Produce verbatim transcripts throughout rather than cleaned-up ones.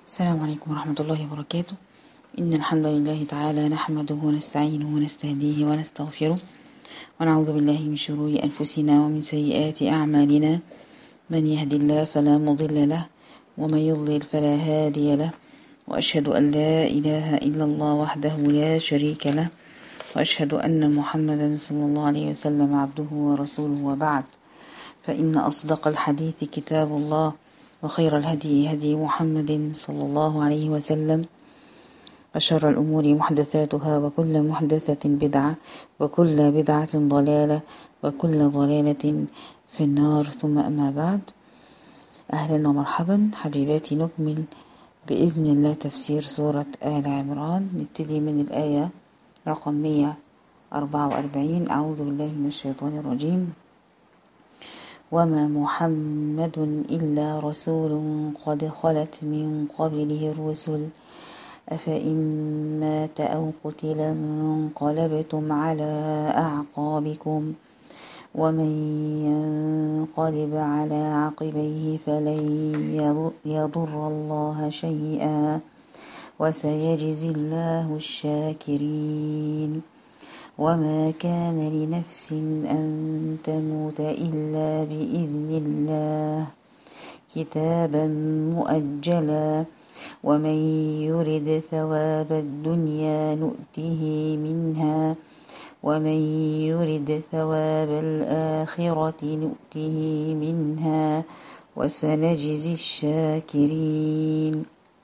السلام عليكم ورحمة الله وبركاته. إن الحمد لله تعالى نحمده ونستعينه ونستهديه ونستغفره ونعوذ بالله من شرور أنفسنا ومن سيئات أعمالنا. من يهدي الله فلا مضل له ومن يضلل فلا هادي له، وأشهد أن لا إله إلا الله وحده لا شريك له، وأشهد أن محمدا صلى الله عليه وسلم عبده ورسوله، وبعد، فإن أصدق الحديث كتاب الله، وخير الهدي هدي محمد صلى الله عليه وسلم، وشر الأمور محدثاتها، وكل محدثة بدعة، وكل بدعة ضلالة، وكل ضلالة في النار. ثم أما بعد، أهلا ومرحبا حبيباتي. نكمل بإذن الله تفسير سورة آل عمران. نبتدي من الآية رقم مئة وأربعة وأربعين. أعوذ بالله من الشيطان الرجيم. وما محمد إلا رسول قد خلت من قبله الرسل أفإن مات أو قتل انقلبتم على أعقابكم ومن ينقلب على عقبيه فلن يضر الله شيئا وسيجزي الله الشاكرين. وما كان لنفس أن تموت إلا بإذن الله كتابا مؤجلا ومن يرد ثواب الدنيا نؤته منها ومن يرد ثواب الآخرة نؤته منها وسنجزي الشاكرين.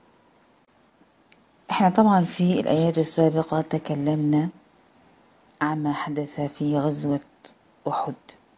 احنا طبعا في الآيات السابقة تكلمنا عما حدث في غزوة أحد،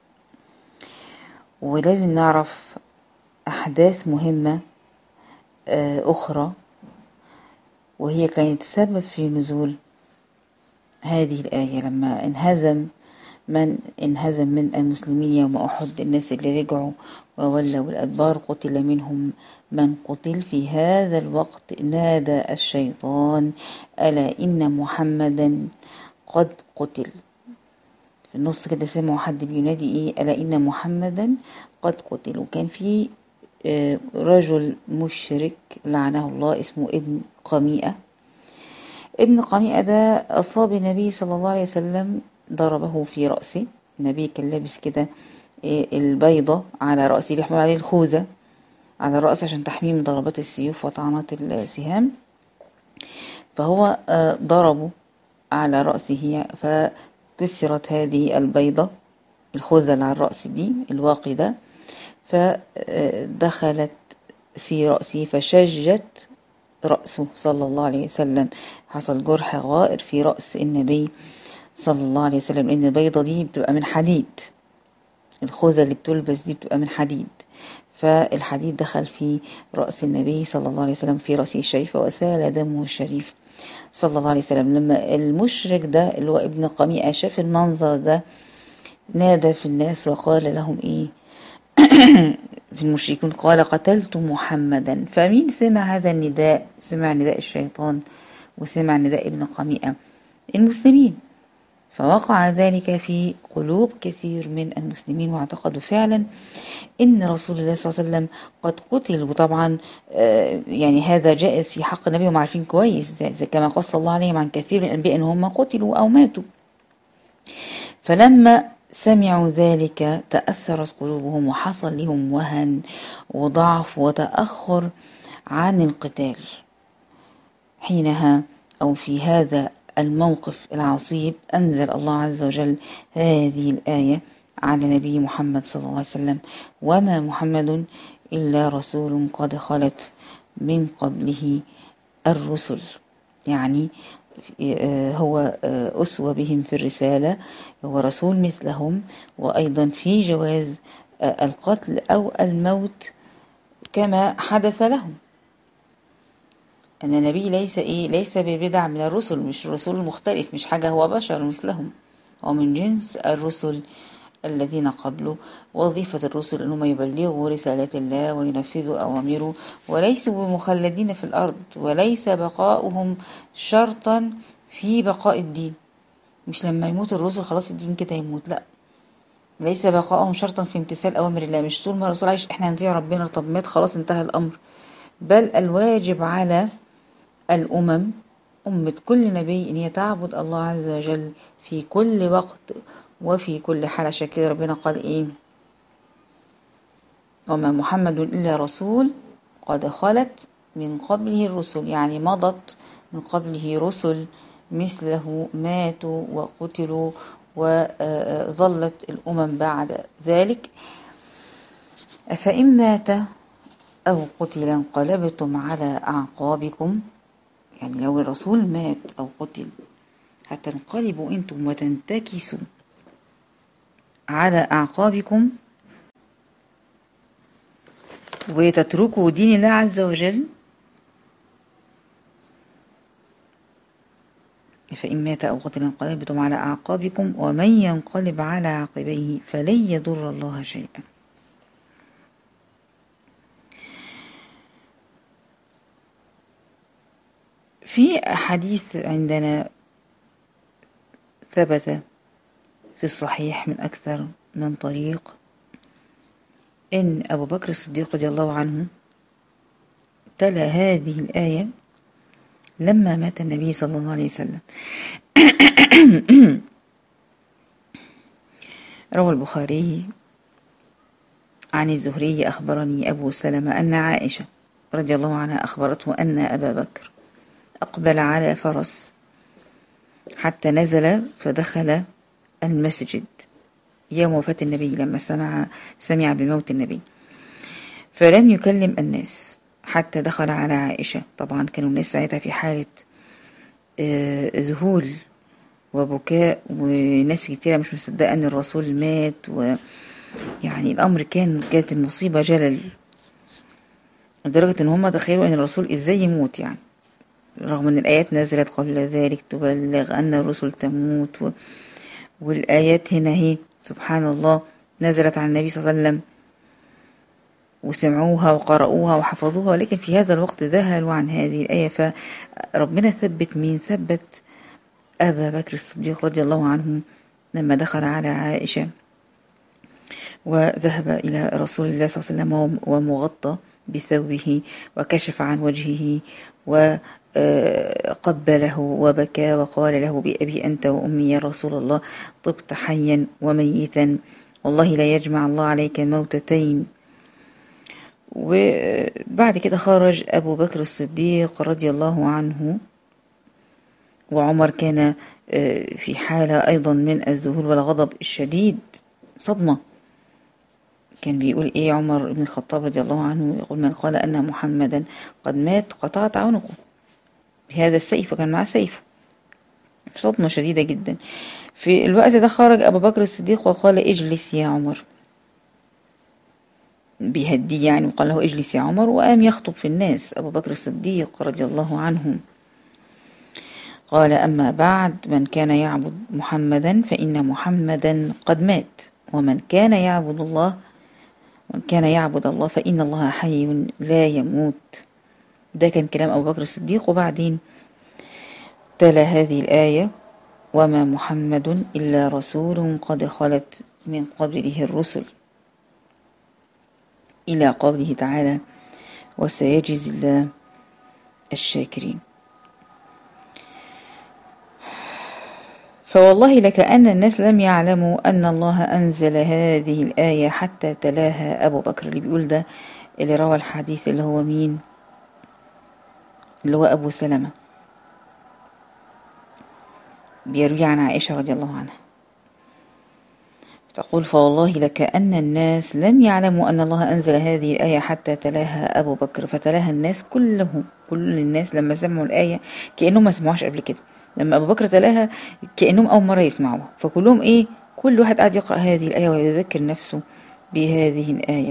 ولازم نعرف أحداث مهمة أخرى، وهي كانت سبب في نزول هذه الآية. لما انهزم من انهزم من المسلمين يوم أحد، الناس اللي رجعوا وولوا الأدبار، قتل منهم من قتل. في هذا الوقت نادى الشيطان: ألا إن محمدا قد قتل. في النص كده سمعوا حد بينادي ايه؟ ألا إن محمدا قد قتل. وكان في رجل مشرك لعنه الله اسمه ابن قميئة. ابن قميئة ده أصاب النبي صلى الله عليه وسلم، ضربه في رأسه. النبي كان لابس كده البيضة على رأسه، اللي يحمل عليه الخوذة على الرأس عشان تحميه من ضربات السيوف وطعنات السهام، فهو ضربه على رأسه فكسرت هذه البيضة، الخوذة اللي على الرأس دي الواقدة، فدخلت في رأسه فشجت رأسه صلى الله عليه وسلم. حصل جرح غائر في رأس النبي صلى الله عليه وسلم، لأن البيضة دي بتبقى من حديد، الخوذة اللي بتلبس دي بتبقى من حديد، فالحديد دخل في رأس النبي صلى الله عليه وسلم في رأسه الشريفة وسال دمه الشريف صلى الله عليه وسلم. لما المشرك ده اللي هو ابن قميئة شاف المنظر ده، نادى في الناس وقال لهم ايه؟ في المشركون قال: قتلت محمدا. فمين سمع هذا النداء؟ سمع نداء الشيطان وسمع نداء ابن قميئة، المسلمين. فوقع ذلك في قلوب كثير من المسلمين، واعتقدوا فعلا ان رسول الله صلى الله عليه وسلم قد قتل. وطبعا يعني هذا جائز في حق النبي، هم عارفين كويس كما قص الله عليهم عن كثير من الانبياء ان هم قتلوا او ماتوا. فلما سمعوا ذلك تأثرت قلوبهم، وحصل لهم وهن وضعف وتأخر عن القتال. حينها أو في هذا الموقف العصيب أنزل الله عز وجل هذه الآية على نبي محمد صلى الله عليه وسلم: وما محمد إلا رسول قد خلت من قبله الرسل. يعني هو أسوة بهم في الرسالة، هو رسول مثلهم، وأيضا في جواز القتل أو الموت كما حدث لهم. أن النبي ليس إيه ليس ببدع من الرسل، مش رسول مختلف، مش حاجة، هو بشر مثلهم، هو من جنس الرسل الذين قبله. وظيفة الرسل أنهم يبلغوا رسالات الله وينفذوا أوامره، وليسوا بمخلدين في الأرض، وليس بقاؤهم شرطا في بقاء الدين. مش لما يموت الرسل خلاص الدين كده يموت، لا، ليس بقاؤهم شرطا في امتثال أوامر الله. مش طول ما الرسول عايش احنا هنطيع ربنا، طب مات خلاص انتهى الأمر. بل الواجب على الأمم أمة كل نبي إن هي تعبد الله عز وجل في كل وقت وفي كل حال. عشان كده ربنا قال إيه؟ وما محمد إلا رسول قد خلت من قبله الرسل، يعني مضت من قبله رسل مثله ماتوا وقتلوا وظلت الأمم بعد ذلك. أفإن مات أو قتل انقلبتم على أعقابكم، يعني لو الرسول مات أو قتل هتنقلبوا أنتم وتنتكسوا على أعقابكم وتتركوا دين الله عز وجل. فإن مات أو قتل انقلبتم على أعقابكم ومن ينقلب على عقبيه فلن يضر الله شيئا. في حديث عندنا ثبت في الصحيح من أكثر من طريق إن أبو بكر الصديق رضي الله عنه تلا هذه الآية لما مات النبي صلى الله عليه وسلم. روى البخاري عن الزهري أخبرني أبو سلمة أن عائشة رضي الله عنها أخبرته أن أبا بكر أقبل على فرس حتى نزل فدخل المسجد يوم وفاة النبي لما سمع سمع بموت النبي، فلم يكلم الناس حتى دخل على عائشة. طبعا كانوا الناس ساعتها في حالة ذهول وبكاء، وناس كتيرة مش مصدقة أن الرسول مات، ويعني الأمر كان كانت المصيبة جلل لدرجة أن هم تخيلوا أن الرسول إزاي يموت، يعني رغم أن الآيات نزلت قبل ذلك تبلغ أن الرسل تموت و... والآيات هنا هي سبحان الله نزلت على النبي صلى الله عليه وسلم وسمعوها وقرأوها وحفظوها، لكن في هذا الوقت ذهلوا عن هذه الآية. فربنا ثبت مين؟ ثبت أبا بكر الصديق رضي الله عنه لما دخل على عائشة وذهب إلى رسول الله صلى الله عليه وسلم ومغطى بثوبه وكشف عن وجهه وقبله وبكى وقال له بأبي أنت وأمي يا رسول الله طبت حيا وميتا، والله لا يجمع الله عليك موتتين. وبعد كده خرج أبو بكر الصديق رضي الله عنه، وعمر كان في حالة أيضا من الذهول والغضب الشديد، صدمة. كان بيقول إيه عمر بن الخطاب رضي الله عنه؟ يقول من قال أن محمدا قد مات قطعت عنقه بهذا السيف، وكان معه سيف، في صدمة شديدة جدا. في الوقت ده خرج أبو بكر الصديق وقال اجلس يا عمر، بيهديه يعني، وقال له اجلس يا عمر، وقام يخطب في الناس أبو بكر الصديق رضي الله عنه. قال أما بعد من كان يعبد محمدا فإن محمدا قد مات، ومن كان يعبد الله من كان يعبد الله فإن الله حي لا يموت. ده كان كلام أبو بكر الصديق. وبعدين تلا هذه الآية وما محمد إلا رسول قد خلت من قبله الرسل، إلى قوله تعالى وسيجزي الله الشاكرين. فوالله لكأن الناس لم يعلموا أن الله أنزل هذه الآية حتى تلاها أبو بكر. اللي بيقول ده اللي روى الحديث اللي هو مين؟ اللي هو أبو سلمة، بيروي عن عائشة رضي الله عنها تقول فوالله لكأن الناس لم يعلموا أن الله أنزل هذه الآية حتى تلاها أبو بكر، فتلاها الناس كلهم، كل الناس لما سمعوا الآية كأنهم ما سمعوهاش قبل كده، لما أبو بكر تلاها كأنهم أول مرة يسمعوها، فكلهم إيه، كل واحد قاعد يقرأ هذه الآية ويذكر نفسه بهذه الآية.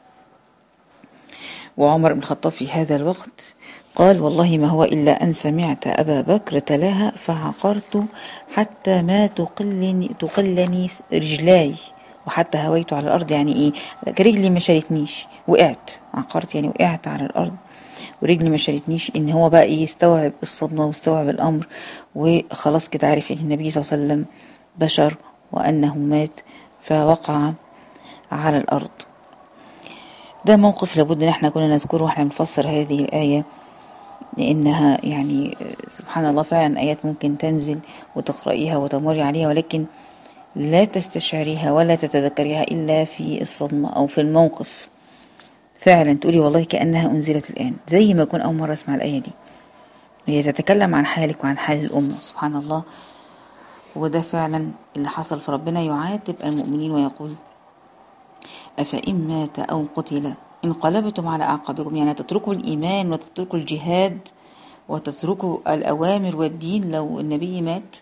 وعمر بن الخطاب في هذا الوقت قال والله ما هو إلا أن سمعت أبا بكر تلاها فعقرت حتى ما تقلني, تقلني رجلاي وحتى هويت على الأرض. يعني إيه؟ رجلي ما شالتنيش، وقعت، عقرت يعني وقعت على الأرض ورجلي ما شالتنيش. إن هو بقى إيه، يستوعب الصدمة واستوعب الأمر، وخلاص كده عارف إن النبي صلى الله عليه وسلم بشر وأنه مات، فوقع على الأرض. ده موقف لابد ان احنا كنا نذكره واحنا بنفسر هذه الآية، لأنها يعني سبحان الله فعلا آيات ممكن تنزل وتقرأيها وتمر عليها، ولكن لا تستشعريها ولا تتذكريها إلا في الصدمة أو في الموقف. فعلا تقولي والله كأنها أنزلت الآن، زي ما أكون أول مرة أسمع الآية دي، هي تتكلم عن حالك وعن حال الأمة. سبحان الله. وده فعلا اللي حصل. فربنا يعاتب المؤمنين ويقول: أفإن مات أو قتل انقلبتم على أعقابكم. يعني تتركوا الإيمان وتتركوا الجهاد وتتركوا الأوامر والدين لو النبي مات؟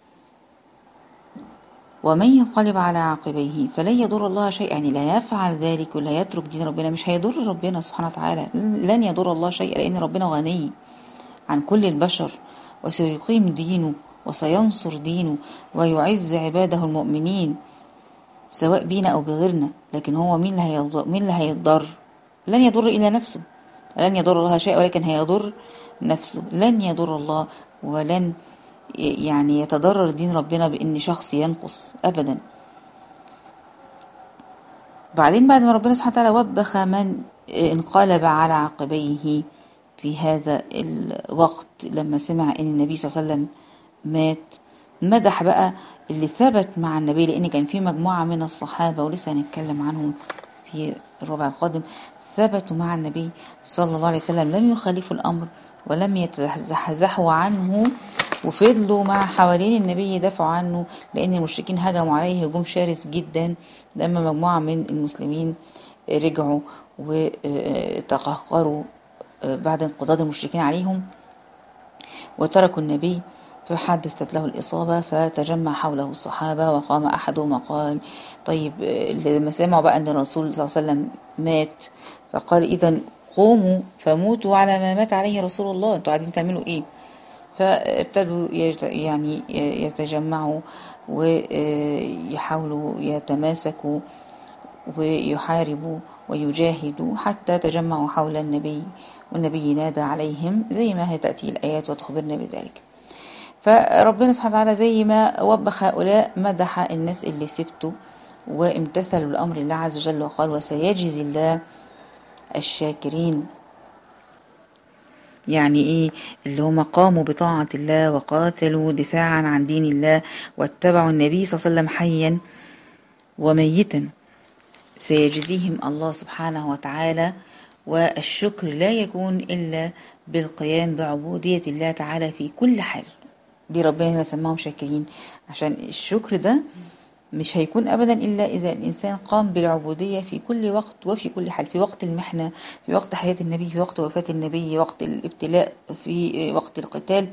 ومن ينقلب على عقبيه فلن يضر الله شيئا. يعني لا يفعل ذلك ولا يترك دين ربنا، مش هيضر ربنا سبحانه وتعالى، لن يضر الله شيئا، لأن ربنا غني عن كل البشر، وسيقيم دينه وسينصر دينه ويعز عباده المؤمنين سواء بينا أو بغيرنا. لكن هو مين اللي هيضر؟ مين اللي هيضر؟ لن يضر إلا نفسه. لن يضر الله شيء، ولكن هيضر نفسه. لن يضر الله ولن يعني يتضرر دين ربنا بأن شخص ينقص أبدا. بعدين بعد ما ربنا سبحانه وتعالى وبخ من انقلب على عقبيه في هذا الوقت لما سمع ان النبي صلى الله عليه وسلم مات، مدح بقى اللي ثبت مع النبي، لان كان في مجموعة من الصحابة ولسه هنتكلم عنهم في الربع القادم، ثبتوا مع النبي صلى الله عليه وسلم، لم يخالفوا الأمر ولم يتزحزحوا عنه، وفضلوا مع حوالين النبي يدافعوا عنه، لأن المشركين هجموا عليه هجوم شرس جدا لما مجموعة من المسلمين رجعوا وتقهقروا بعد انقضاض المشركين عليهم وتركوا النبي. فحدثت له الإصابة فتجمع حوله الصحابة، وقام أحدهم وقال: طيب لما سمعوا بقى أن الرسول صلى الله عليه وسلم مات، فقال: إذن قوموا فموتوا على ما مات عليه رسول الله، انتوا قاعدين تعملوا إيه؟ فابتدوا يعني يتجمعوا ويحاولوا يتماسكوا ويحاربوا ويجاهدوا حتى تجمعوا حول النبي، والنبي نادى عليهم زي ما هي تأتي الآيات وتخبرنا بذلك. فربنا سبحانه وتعالى زي ما وبخ هؤلاء مدح الناس اللي سبتوا وامتثلوا لأمر الله عز وجل، وقال: وسيجزي الله الشاكرين. يعني ايه؟ اللي هم قاموا بطاعة الله وقاتلوا دفاعا عن دين الله واتبعوا النبي صلى الله عليه وسلم حيا وميتا، سيجزيهم الله سبحانه وتعالى. والشكر لا يكون إلا بالقيام بعبودية الله تعالى في كل حال. دي ربنا هنا سماهم شاكرين، عشان الشكر ده مش هيكون أبدا إلا إذا الإنسان قام بالعبودية في كل وقت وفي كل حال، في وقت المحنة، في وقت حياة النبي، في وقت وفاة النبي، وقت الابتلاء، في وقت القتال.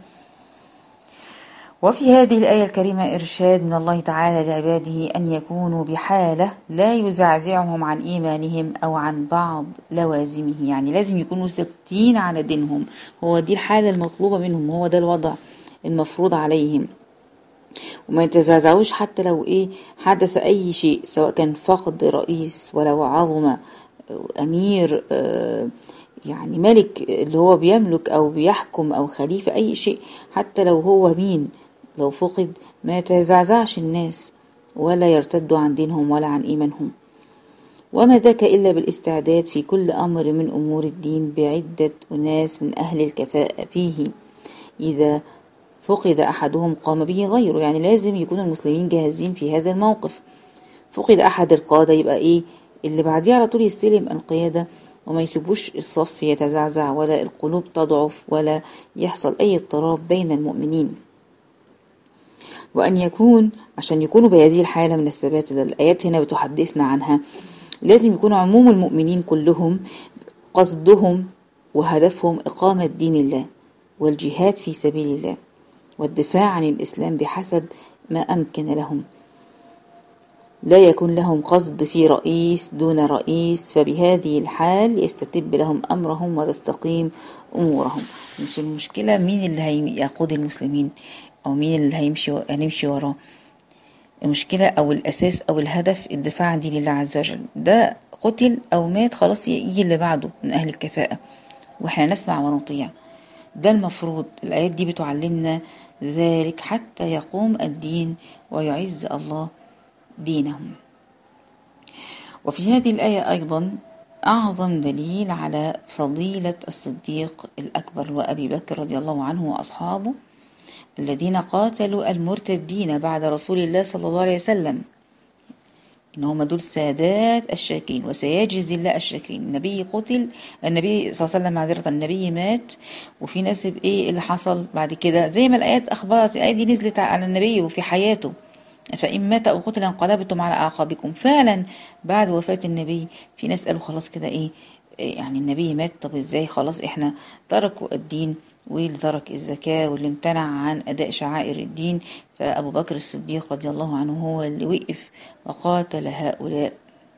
وفي هذه الآية الكريمة إرشاد من الله تعالى لعباده أن يكونوا بحالة لا يزعزعهم عن إيمانهم أو عن بعض لوازمه. يعني لازم يكونوا ثابتين على دينهم، هو دي الحالة المطلوبة منهم، هو ده الوضع المفروض عليهم، وما يتزعزعوش حتى لو إيه حدث أي شيء، سواء كان فقد رئيس ولو عظم أمير يعني ملك اللي هو بيملك أو بيحكم أو خليفة، أي شيء حتى لو هو مين، لو فقد ما يتزعزعش الناس ولا يرتدوا عن دينهم ولا عن إيمانهم. وما ذاك إلا بالاستعداد في كل أمر من أمور الدين بعدة أناس من أهل الكفاءة فيه، إذا فقد أحدهم قام به غيره. يعني لازم يكون المسلمين جاهزين في هذا الموقف. فقد أحد القادة يبقى إيه اللي بعديه على طول يستلم القيادة، وما يسيبوش الصف يتزعزع ولا القلوب تضعف ولا يحصل أي اضطراب بين المؤمنين. وأن يكون عشان يكونوا بهذه الحالة من الثبات اللي الآيات هنا بتحدثنا عنها، لازم يكون عموم المؤمنين كلهم قصدهم وهدفهم إقامة دين الله والجهاد في سبيل الله والدفاع عن الإسلام بحسب ما أمكن لهم، لا يكون لهم قصد في رئيس دون رئيس، فبهذه الحال يستتب لهم أمرهم وتستقيم أمورهم. مش المشكلة مين اللي هيقود المسلمين أو مين اللي هيمشي هنمشي وراه، المشكلة أو الأساس أو الهدف الدفاع عن دين الله عز وجل. ده قتل أو مات خلاص يجي اللي بعده من أهل الكفاءة وإحنا نسمع ونطيع. ده المفروض الآيات دي بتعلمنا ذلك حتى يقوم الدين ويعز الله دينهم. وفي هذه الآية أيضا أعظم دليل على فضيلة الصديق الأكبر وأبي بكر رضي الله عنه وأصحابه الذين قاتلوا المرتدين بعد رسول الله صلى الله عليه وسلم، إن هم دول سادات الشاكرين وسيجزي الله الشاكرين. النبي قتل، النبي صلى الله عليه وسلم معذرة، النبي مات، وفي ناس إيه اللي حصل بعد كده؟ زي ما الآيات أخبرت، الآية دي نزلت على النبي وفي حياته، فإن مات أو قتل انقلبتم على أعقابكم. فعلا بعد وفاة النبي في ناس قالوا خلاص كده إيه، يعني النبي مات، طب إزاي؟ خلاص إحنا تركوا الدين، واللي ترك الزكاة واللي امتنع عن أداء شعائر الدين. فأبو بكر الصديق رضي الله عنه هو اللي وقف وقاتل هؤلاء،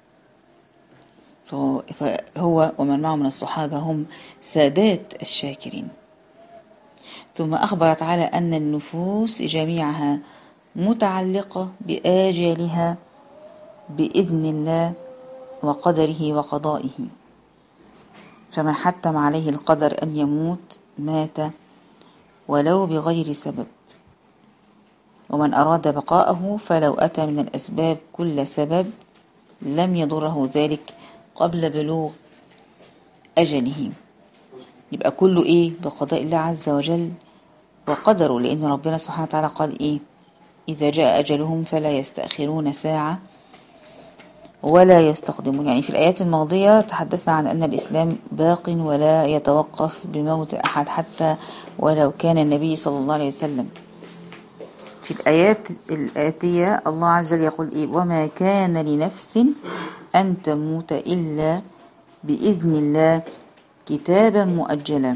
فهو ومن معه من الصحابة هم سادات الشاكرين. ثم أخبر تعالى أن النفوس جميعها متعلقة بآجالها بإذن الله وقدره وقضائه، فمن حتم عليه القدر أن يموت مات ولو بغير سبب، ومن أراد بقاءه فلو أتى من الأسباب كل سبب لم يضره ذلك قبل بلوغ أجله. يبقى كله إيه؟ بقضاء الله عز وجل وقدره، لأن ربنا سبحانه وتعالى قال إيه؟ إذا جاء أجلهم فلا يستأخرون ساعة ولا يستقدمون. يعني في الآيات الماضية تحدثنا عن أن الإسلام باق ولا يتوقف بموت أحد حتى ولو كان النبي صلى الله عليه وسلم. في الآيات الآتية الله عز وجل يقول إيه؟ وما كان لنفس أن تموت إلا بإذن الله كتابا مؤجلا.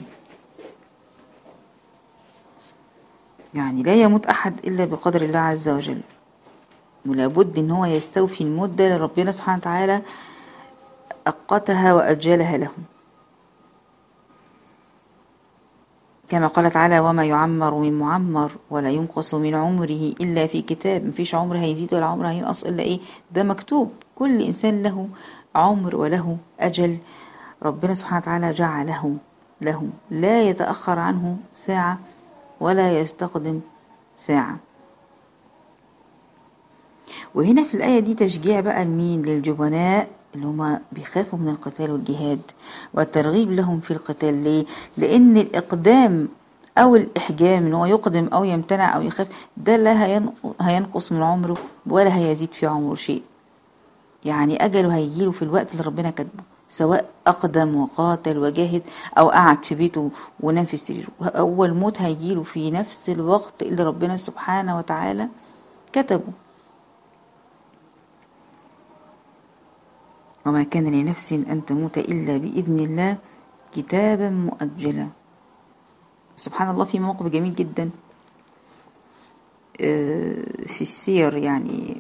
يعني لا يموت أحد إلا بقدر الله عز وجل، ولابد إن هو يستوفي المدة اللي ربنا سبحانه وتعالى أقتها وأجلها له، كما قال تعالى وما يعمر من معمر ولا ينقص من عمره إلا في كتاب. مفيش عمر هيزيد ولا عمر هينقص إلا إيه؟ ده مكتوب. كل إنسان له عمر وله أجل ربنا سبحانه وتعالى جعله له، لا يتأخر عنه ساعة ولا يستقدم ساعة. وهنا في الآية دي تشجيع بقى لمين؟ للجبناء اللي هما بيخافوا من القتال والجهاد، والترغيب لهم في القتال. ليه؟ لأن الإقدام أو الإحجام إن هو يقدم أو يمتنع أو يخاف ده لا هينقص من عمره ولا هيزيد في عمره شيء. يعني أجله هيجيله في الوقت اللي ربنا كاتبه، سواء أقدم وقاتل وجاهد أو قعد في بيته ونام في سريره، أول موت هيجيله في نفس الوقت اللي ربنا سبحانه وتعالى كتبه. وما كان لنفس أن تموت إلا بإذن الله كتابا مؤجلا. سبحان الله، في موقف جميل جدا في السير، يعني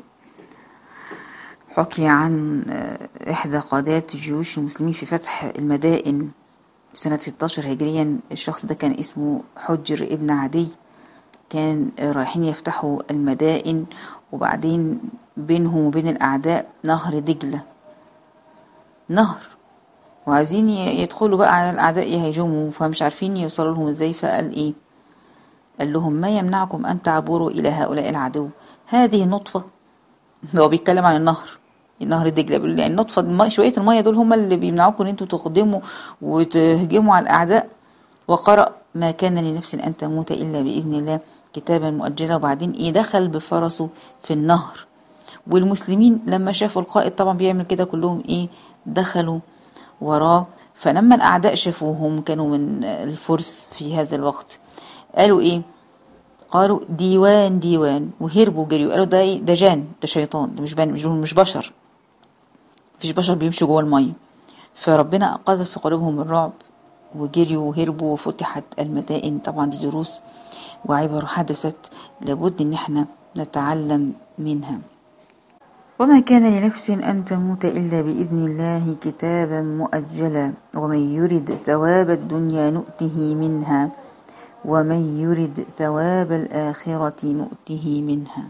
حكي عن إحدى قادات جيوش المسلمين في فتح المدائن سنة ستة عشر هجريا. الشخص ده كان اسمه حجر ابن عدي. كان رايحين يفتحوا المدائن، وبعدين بينهم وبين الأعداء نهر دجلة، نهر، وعايزين يدخلوا بقى على الأعداء يهاجموا، فمش عارفين يوصلوا لهم ازاي. فقال ايه؟ قال لهم ما يمنعكم أن تعبروا إلى هؤلاء العدو؟ هذه النطفة. هو بيتكلم عن النهر، النهر دجلة، بيقول يعني النطفة الماء، شوية المية دول هم اللي بيمنعوكم ان انتوا تقدموا وتهجموا على الأعداء. وقرأ ما كان لنفس أن تموت إلا بإذن الله كتابا مؤجلا. وبعدين ايه؟ دخل بفرسه في النهر، والمسلمين لما شافوا القائد طبعا بيعمل كده كلهم ايه؟ دخلوا وراه. فلما الأعداء شافوهم كانوا من الفرس في هذا الوقت، قالوا ايه؟ قالوا ديوان ديوان، وهربوا جريوا. قالوا ده ايه؟ ده جان، ده شيطان، ده مش بان، مش مش بشر، مفيش بشر بيمشوا جوه الميه. فربنا قذف في قلوبهم الرعب وجريوا وهربوا، وفتحت المدائن. طبعا دي دروس وعبر حدثت لابد ان احنا نتعلم منها. وما كان لنفس أن تموت إلا بإذن الله كتابا مؤجلا ومن يرد ثواب الدنيا نؤته منها ومن يرد ثواب الآخرة نؤته منها.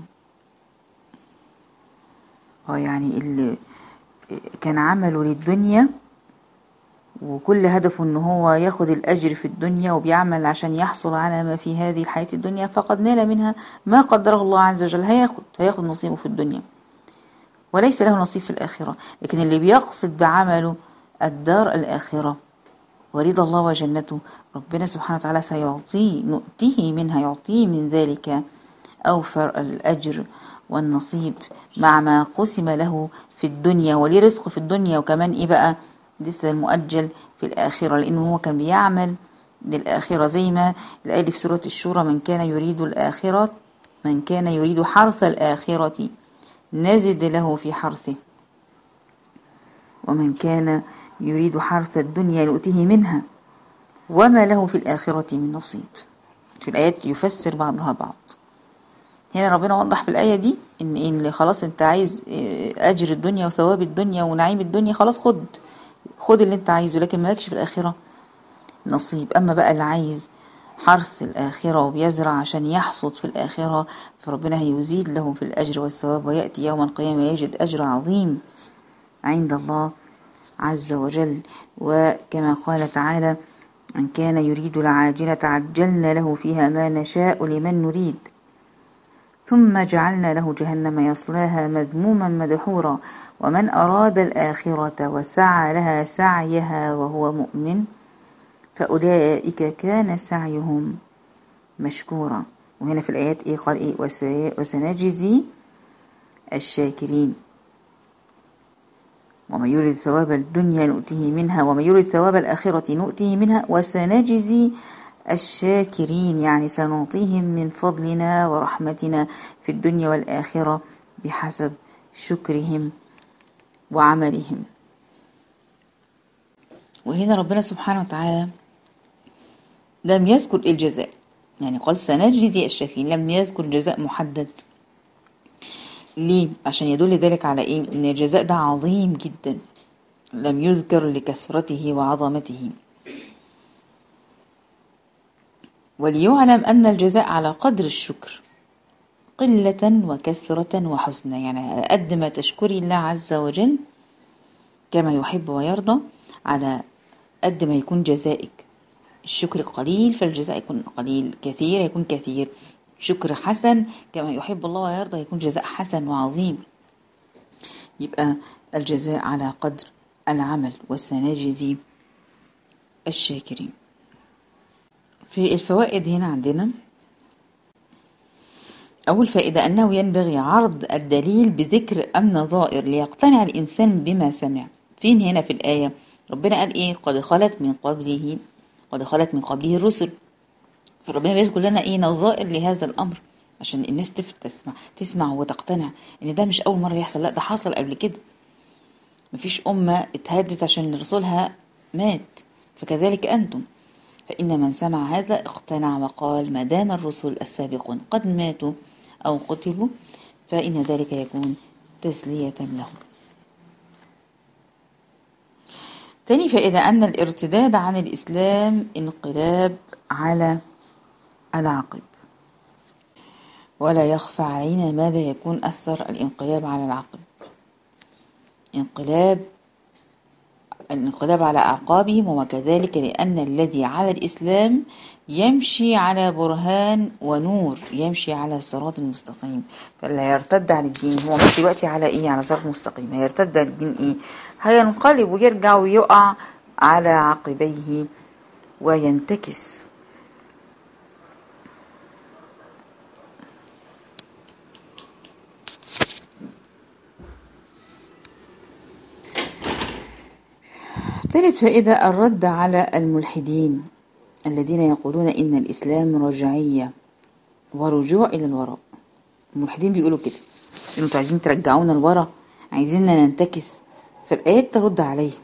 يعني اللي كان عمله للدنيا وكل هدفه ان هو ياخد الأجر في الدنيا وبيعمل عشان يحصل على ما في هذه الحياة الدنيا، فقد نال منها ما قدره الله عز وجل. هياخد هياخد نصيبه في الدنيا وليس له نصيب في الآخرة. لكن اللي بيقصد بعمله الدار الآخرة ورضا الله وجنته، ربنا سبحانه وتعالى سيعطيه، نؤتيه منها، يعطيه من ذلك أوفر الأجر والنصيب مع ما قسم له في الدنيا، وليه رزق في الدنيا وكمان إيه بقى لسه المؤجل في الآخرة، لأنه هو كان بيعمل للآخرة زي ما الآية في سورة الشورى: من كان يريد الآخرة من كان يريد حرث الآخرة نزد له في حرثه ومن كان يريد حرث الدنيا نؤته منها وما له في الآخرة من نصيب. في الآيات يفسر بعضها بعض. هنا ربنا وضح في الآية دي إن إن خلاص أنت عايز أجر الدنيا وثواب الدنيا ونعيم الدنيا، خلاص خد خد اللي أنت عايزه، لكن مالكش في الآخرة نصيب. أما بقى اللي عايز حرث الآخرة وبيزرع عشان يحصد في الآخرة، فربنا هيزيد له في الأجر والثواب، ويأتي يوم القيامة يجد أجر عظيم عند الله عز وجل. وكما قال تعالى: من كان يريد العاجلة عجلنا له فيها ما نشاء لمن نريد ثم جعلنا له جهنم يصلاها مذموما مدحورا ومن أراد الآخرة وسعى لها سعيها وهو مؤمن فأولئك كان سعيهم مشكورا. وهنا في الآيات إيه قال إيه؟ وسنجزي الشاكرين. وما يريد ثواب الدنيا نؤته منها وما يريد ثواب الآخرة نؤته منها وسنجزي الشاكرين، يعني سنعطيهم من فضلنا ورحمتنا في الدنيا والآخرة بحسب شكرهم وعملهم. وهنا ربنا سبحانه وتعالى لم يذكر الجزاء، يعني قال سنجزي الشاكرين، لم يذكر جزاء محدد. ليه؟ عشان يدل ذلك على ايه؟ ان الجزاء ده عظيم جدا، لم يذكر لكثرته وعظمته. وليعلم ان الجزاء على قدر الشكر قلة وكثرة وحسنى، يعني على قد ما تشكري الله عز وجل كما يحب ويرضى على قد ما يكون جزائك. الشكر قليل فالجزاء يكون قليل، كثير يكون كثير. شكر حسن كما يحب الله ويرضى يكون جزاء حسن وعظيم. يبقى الجزاء على قدر العمل وسنجزي الشاكرين. في الفوائد هنا عندنا أول فائدة أنه ينبغي عرض الدليل بذكر النظائر ليقتنع الإنسان بما سمع. فين هنا في الآية؟ ربنا قال إيه؟ قد خلت من قبله قد خلت من قبله الرسل. فربنا بيذكر لنا إيه؟ نظائر لهذا الأمر عشان الناس تسمع تسمع وتقتنع إن ده مش أول مرة يحصل، لا ده حصل قبل كده. مفيش أمة اتهدت عشان رسولها مات، فكذلك أنتم. فإن من سمع هذا اقتنع وقال ما دام الرسل السابقون قد ماتوا أو قتلوا فإن ذلك يكون تسلية لهم. تاني فائدة أن الارتداد عن الإسلام انقلاب على العقب. ولا يخفى علينا ماذا يكون أثر الانقلاب على العقب. انقلاب الانقلاب على أعقابهم، وكذلك لأن الذي على الإسلام يمشي على برهان ونور، يمشي على صراط مستقيم. فلا يرتد عن الدين، هو مش دلوقتي على إيه؟ على صراط مستقيم. هيرتد عن الدين إيه؟ هينقلب ويرجع ويقع على عقبيه وينتكس. ثالث فائدة الرد على الملحدين الذين يقولون إن الإسلام رجعية ورجوع إلى الوراء. الملحدين بيقولوا كده، إنه عايزين ترجعونا الوراء، عايزيننا ننتكس. فالآيات ترد عليهم،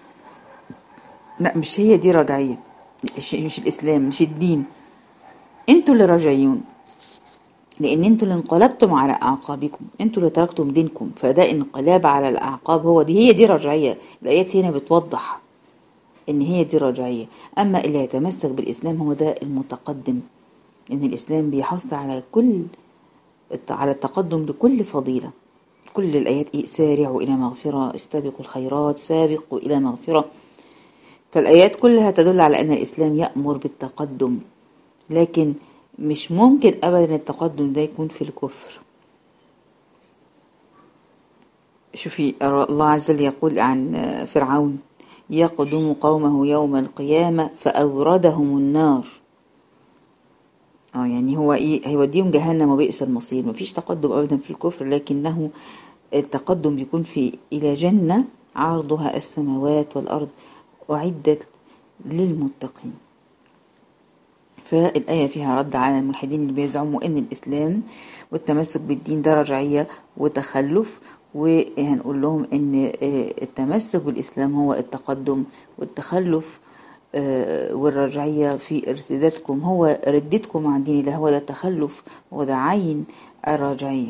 لا مش هي دي رجعية، مش الإسلام، مش الدين، انتوا اللي راجعيون، لأن انتوا اللي انقلبتم على أعقابكم، انتوا اللي تركتم دينكم. فده انقلاب على الأعقاب، هو دي هي دي رجعية. الآيات هنا بتوضح ان هي دي رجعية. اما اللي يتمسك بالاسلام هو ده المتقدم، ان الاسلام بيحث على كل على التقدم لكل فضيلة. كل الايات ايه؟ سارعوا الى مغفرة، استبقوا الخيرات، سابقوا الى مغفرة. فالايات كلها تدل على ان الاسلام يأمر بالتقدم، لكن مش ممكن ابدا التقدم ده يكون في الكفر. شوفي الله عز وجل يقول عن فرعون يقدم قومه يوم القيامة فأوردهم النار. اه يعني هو ايه، هيوديهم جهنم وبئس المصير. مفيش تقدم ابدا في الكفر، لكنه التقدم بيكون في الى جنة عرضها السماوات والارض اعدت للمتقين. فالآية فيها رد على الملحدين اللي بيزعموا ان الاسلام والتمسك بالدين ده رجعية وتخلف، وهنقول لهم ان التمسك بالاسلام هو التقدم، والتخلف والرجعية في ارتدادكم هو ردتكم عن دين الله، هو ده التخلف وده عين الرجعية.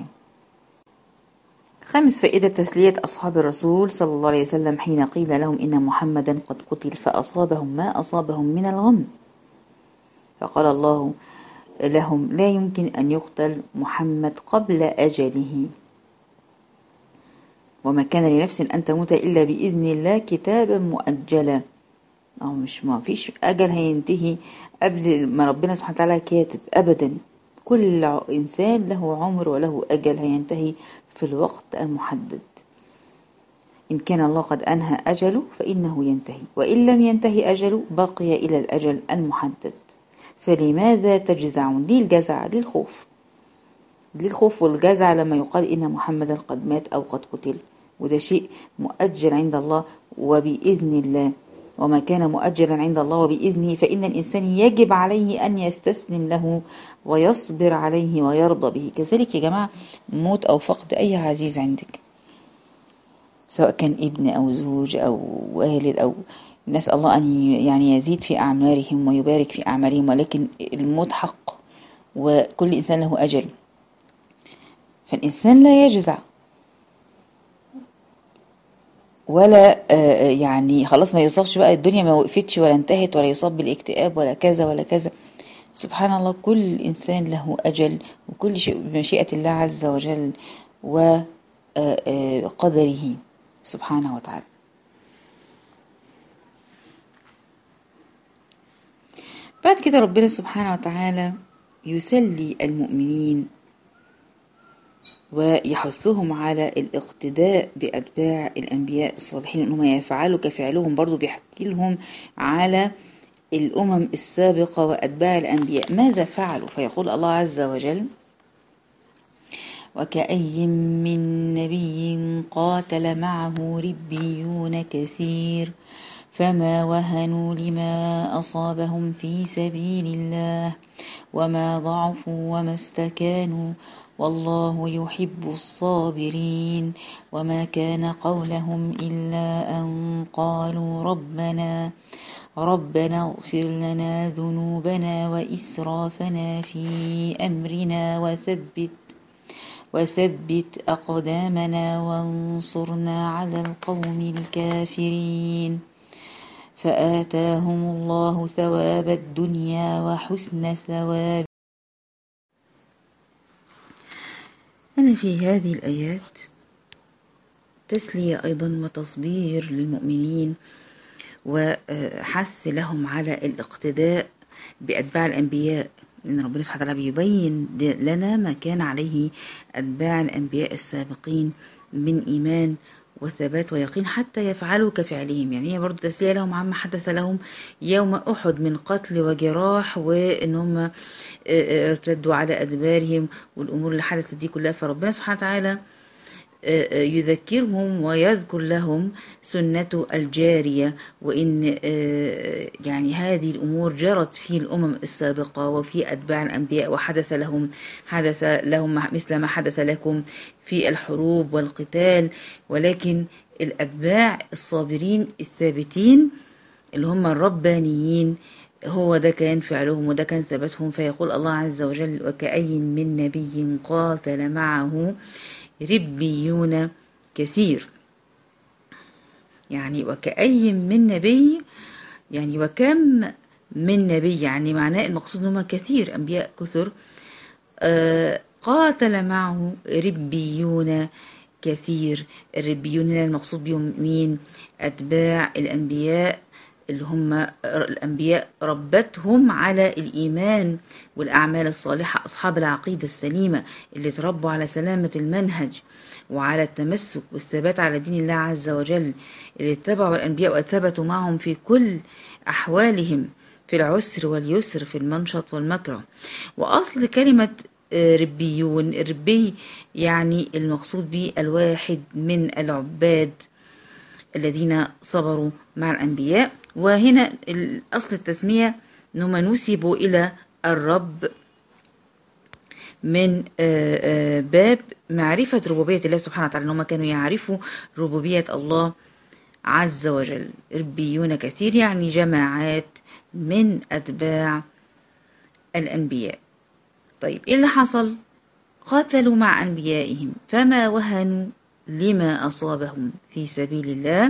خامس فائدة تسلية أصحاب الرسول صلى الله عليه وسلم حين قيل لهم إن محمدا قد قتل فأصابهم ما أصابهم من الغم، فقال الله لهم لا يمكن أن يقتل محمد قبل أجله، وما كان لنفس أن تموت إلا بإذن الله كتابا مؤجلا. أو مش ما فيش أجل هينتهي قبل ما ربنا سبحانه وتعالى كاتب أبدا. كل إنسان له عمر وله أجل هينتهي في الوقت المحدد. إن كان الله قد أنهى أجله فإنه ينتهي، وإن لم ينتهي أجله بقي إلى الأجل المحدد. فلماذا تجزعون؟ ليه الجزع؟ ليه الخوف؟ ليه الخوف والجزع لما يقال إن محمدا قد مات أو قد قتل؟ وده شيء مؤجل عند الله وبإذن الله، وما كان مؤجلا عند الله وبإذنه فإن الإنسان يجب عليه أن يستسلم له ويصبر عليه ويرضى به. كذلك يا جماعة موت أو فقد أي عزيز عندك، سواء كان ابن أو زوج أو والد، أو نسأل الله أن يعني يزيد في أعمارهم ويبارك في أعمارهم، ولكن الموت حق وكل إنسان له أجل، فالإنسان لا يجزع ولا يعني خلاص ما يصابش بقى الدنيا ما وقفتش ولا انتهت، ولا يصاب بالاكتئاب ولا كذا ولا كذا. سبحان الله، كل إنسان له أجل وكل شيء بمشيئة الله عز وجل وقدره سبحانه وتعالى. بعد كده ربنا سبحانه وتعالى يسلي المؤمنين ويحثهم على الاقتداء بأتباع الأنبياء الصالحين، أنهم يفعلوا كفعلهم. برضو بيحكي لهم على الأمم السابقة وأتباع الأنبياء ماذا فعلوا، فيقول الله عز وجل وكأي من نبي قاتل معه ربيون كثير فما وهنوا لما أصابهم في سبيل الله وما ضعفوا وما استكانوا والله يحب الصابرين وما كان قولهم إلا أن قالوا ربنا ربنا اغفر لنا ذنوبنا وإسرافنا في أمرنا وثبت وثبت أقدامنا وانصرنا على القوم الكافرين فآتاهم الله ثواب الدنيا وحسن ثواب. أنا في هذه الآيات تسلية أيضا وتصبير للمؤمنين وحث لهم على الاقتداء بأتباع الأنبياء، إن ربنا سبحانه وتعالى بيبين لنا ما كان عليه أتباع الأنبياء السابقين من إيمان وثبات ويقين حتى يفعلوا كفعلهم. يعني هي برضو تسلية لهم عما حدث لهم يوم أحد من قتل وجراح، وإنهم ارتدوا على أدبارهم والأمور اللي حدثت دي كلها. فربنا سبحانه وتعالى يذكرهم ويذكر لهم سنته الجارية، وإن يعني هذه الأمور جرت في الأمم السابقة وفي أتباع الأنبياء، وحدث لهم حدث لهم مثل ما حدث لكم في الحروب والقتال، ولكن الأتباع الصابرين الثابتين اللي هم الربانيين هو ده كان فعلهم وده كان ثبتهم. فيقول الله عز وجل وكأي من نبي قاتل معه ربيون كثير، يعني وكأي من نبي، يعني وكم من نبي، يعني معناه المقصود انهم كثير، انبياء كثر. آه قاتل معه ربيون كثير. الربيون هنا المقصود بهم مين؟ اتباع الانبياء اللي هم الأنبياء ربتهم على الإيمان والأعمال الصالحة، أصحاب العقيدة السليمة اللي تربوا على سلامة المنهج وعلى التمسك والثبات على دين الله عز وجل، اللي اتبعوا الأنبياء وثبتوا معهم في كل أحوالهم، في العسر واليسر، في المنشط والمكره. وأصل كلمة ربيون، الربي يعني المقصود به الواحد من العباد الذين صبروا مع الأنبياء. وهنا أصل التسمية أنهم نسبوا إلى الرب من باب معرفة ربوبية الله سبحانه وتعالى، أنهم كانوا يعرفوا ربوبية الله عز وجل. ربيون كثير يعني جماعات من أتباع الأنبياء. طيب إيه اللي حصل؟ قاتلوا مع أنبيائهم فما وهنوا لما أصابهم في سبيل الله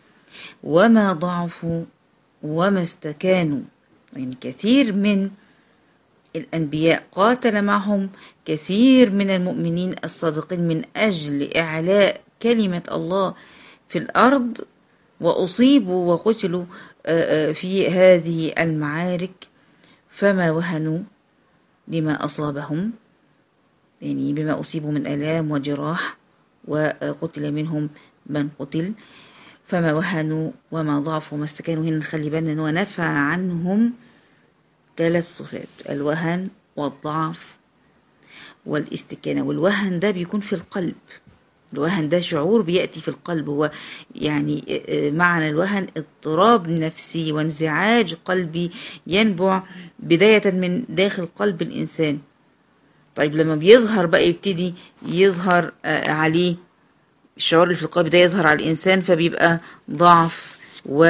وما ضعفوا وما استكانوا. يعني كثير من الأنبياء قاتل معهم كثير من المؤمنين الصادقين من أجل إعلاء كلمة الله في الأرض، وأصيبوا وقتلوا في هذه المعارك فما وهنوا لما أصابهم، يعني بما أصيبوا من آلام وجراح، وقتل منهم من قتل، فما وهنوا وما ضعفوا وما استكانوا. هنا نخلي بالنا أنه نفى عنهم ثلاث صفات: الوهن والضعف والاستكانة. والوهن ده بيكون في القلب، الوهن ده شعور بيأتي في القلب، هو يعني معنى الوهن اضطراب نفسي وانزعاج قلبي ينبع بداية من داخل قلب الإنسان. طيب لما بيظهر بقى يبتدي يظهر عليه الشعور اللي في القلب ده، يظهر على الإنسان، فبيبقى ضعف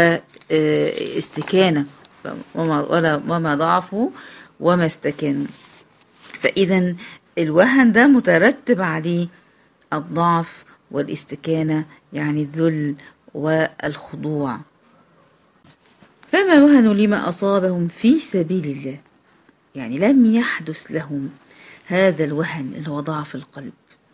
واستكانة. وما, وما ضعفوا وما استكانوا. فإذا الوهن ده مترتب عليه الضعف والاستكانة، يعني الذل والخضوع. فما وهنوا لما أصابهم في سبيل الله، يعني لم يحدث لهم هذا الوهن اللي هو ضعف القلب،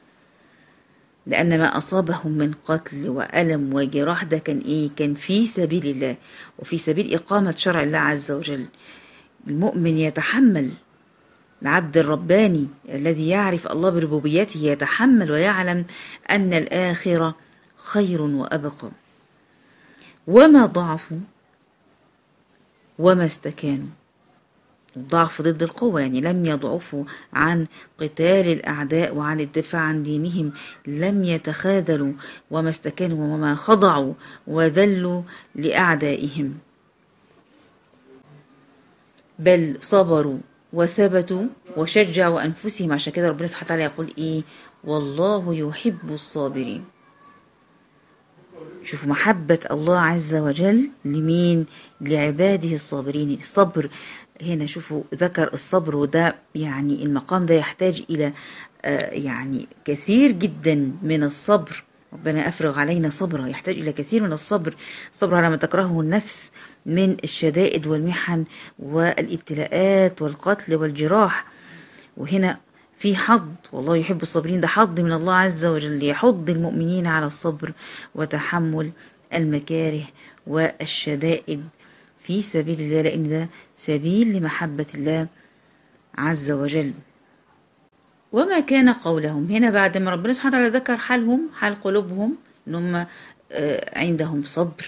لأن ما أصابهم من قتل وألم وجراح ده كان إيه؟ كان في سبيل الله وفي سبيل إقامة شرع الله عز وجل. المؤمن يتحمل، العبد الرباني الذي يعرف الله بربوبيته يتحمل ويعلم أن الآخرة خير وأبقى. وما ضعفوا وما استكانوا. الضعف ضد القوة، يعني لم يضعفوا عن قتال الأعداء وعن الدفاع عن دينهم، لم يتخاذلوا. وما استكانوا وما خضعوا وذلوا لأعدائهم، بل صبروا وثبتوا وشجعوا أنفسهم. عشان كده ربنا سبحانه وتعالى يقول إيه؟ والله يحب الصابرين. شوفوا محبة الله عز وجل لمين؟ لعباده الصابرين. الصبر هنا شوفوا ذكر الصبر، وده يعني المقام ده يحتاج إلى آه يعني كثير جدا من الصبر. ربنا أفرغ علينا صبرا، يحتاج إلى كثير من الصبر، صبر على ما تكرهه النفس من الشدائد والمحن والابتلاءات والقتل والجراح. وهنا في حض، والله يحب الصابرين، ده حض من الله عز وجل يحض المؤمنين على الصبر وتحمل المكاره والشدائد في سبيل الله، لأن ده سبيل لمحبة الله عز وجل. وما كان قولهم، هنا بعد ما ربنا سبحانه وتعالى ذكر حالهم، حال قلوبهم إنهم عندهم صبر،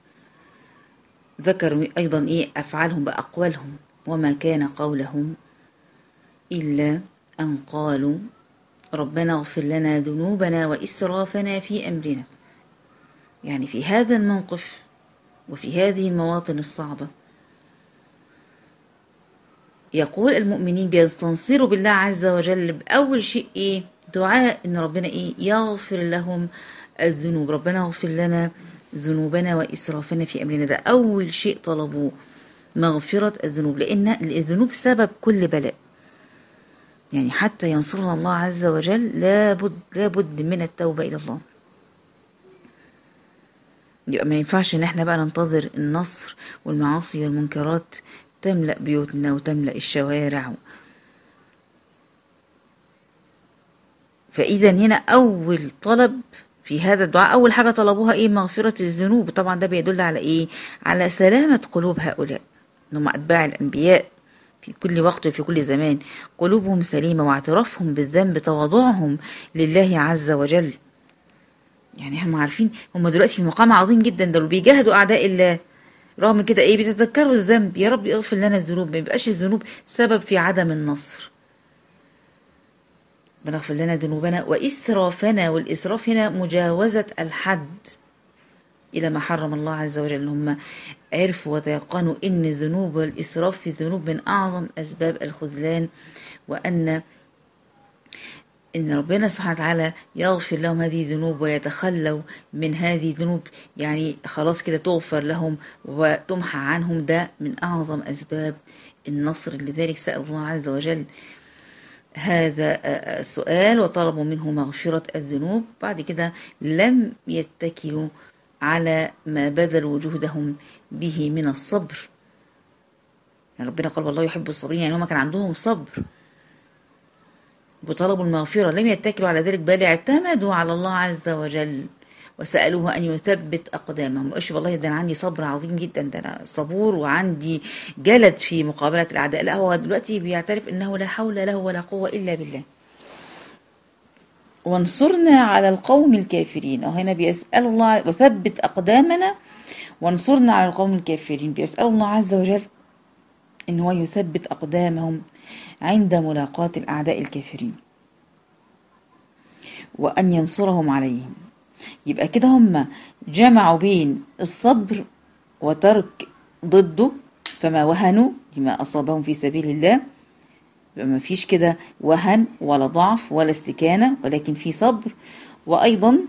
ذكر أيضا إيه؟ أفعالهم بأقوالهم. وما كان قولهم إلا أن قالوا ربنا اغفر لنا ذنوبنا وإسرافنا في أمرنا. يعني في هذا الموقف وفي هذه المواطن الصعبة يقول المؤمنين بيستنصروا بالله عز وجل بأول شيء إيه؟ دعاء إن ربنا إيه؟ يغفر لهم الذنوب. ربنا اغفر لنا ذنوبنا وإسرافنا في أمرنا، ده أول شيء طلبوه، مغفرة الذنوب، لأن الذنوب سبب كل بلاء. يعني حتى ينصرنا الله عز وجل لابد لابد من التوبة إلى الله. يبقى ما ينفعش ان احنا بقى ننتظر النصر والمعاصي والمنكرات تملأ بيوتنا وتملأ الشوارع. فإذا هنا أول طلب في هذا الدعاء أول حاجة طلبوها إيه؟ مغفرة الذنوب. طبعا ده بيدل على إيه؟ على سلامة قلوب هؤلاء، إنهم أتباع الأنبياء في كل وقت وفي كل زمان، قلوبهم سليمة واعترافهم بالذنب، تواضعهم لله عز وجل. يعني هم عارفين هم دلوقتي في مقام عظيم جدا، دول بيجاهدوا أعداء الله، رغم كده إيه؟ بيتذكروا الذنب، يا رب اغفر لنا الذنوب، ما يبقاش الذنوب سبب في عدم النصر. بنغفر لنا ذنوبنا وإسرافنا، والإسراف هنا مجاوزة الحد إلى ما حرم الله عز وجل. هم عرفوا وتيقنوا إن الذنوب والإسراف في الذنوب من أعظم أسباب الخذلان، وأن إن ربنا سبحانه وتعالى يغفر لهم هذه الذنوب ويتخلوا من هذه الذنوب، يعني خلاص كده تغفر لهم وتمحى عنهم، ده من أعظم أسباب النصر. لذلك سأل الله عز وجل هذا السؤال وطلبوا منه مغفرة الذنوب. بعد كده لم يتكلوا على ما بذلوا جهدهم به من الصبر. يعني ربنا قال والله يحب الصابرين، يعني هم كان عندهم صبر وطلبوا المغفرة، لم يتكلوا على ذلك بل اعتمدوا على الله عز وجل وسألوه أن يثبت أقدامهم. مقالش والله ده أنا عندي صبر عظيم جدا، ده أنا صبور وعندي جلد في مقابلة الأعداء، لا هو دلوقتي بيعترف أنه لا حول له ولا قوة إلا بالله. وانصرنا على القوم الكافرين، أو هنا بيسأل الله وثبت أقدامنا وانصرنا على القوم الكافرين، بيسأل الله عز وجل إن هو يثبت أقدامهم عند ملاقاة الأعداء الكافرين وأن ينصرهم عليهم. يبقى كده هم جمعوا بين الصبر وترك ضده، فما وهنوا لما أصابهم في سبيل الله، ما فيش كده وهن ولا ضعف ولا استكانة، ولكن في صبر. وأيضا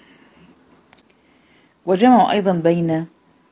وجمعوا أيضا بين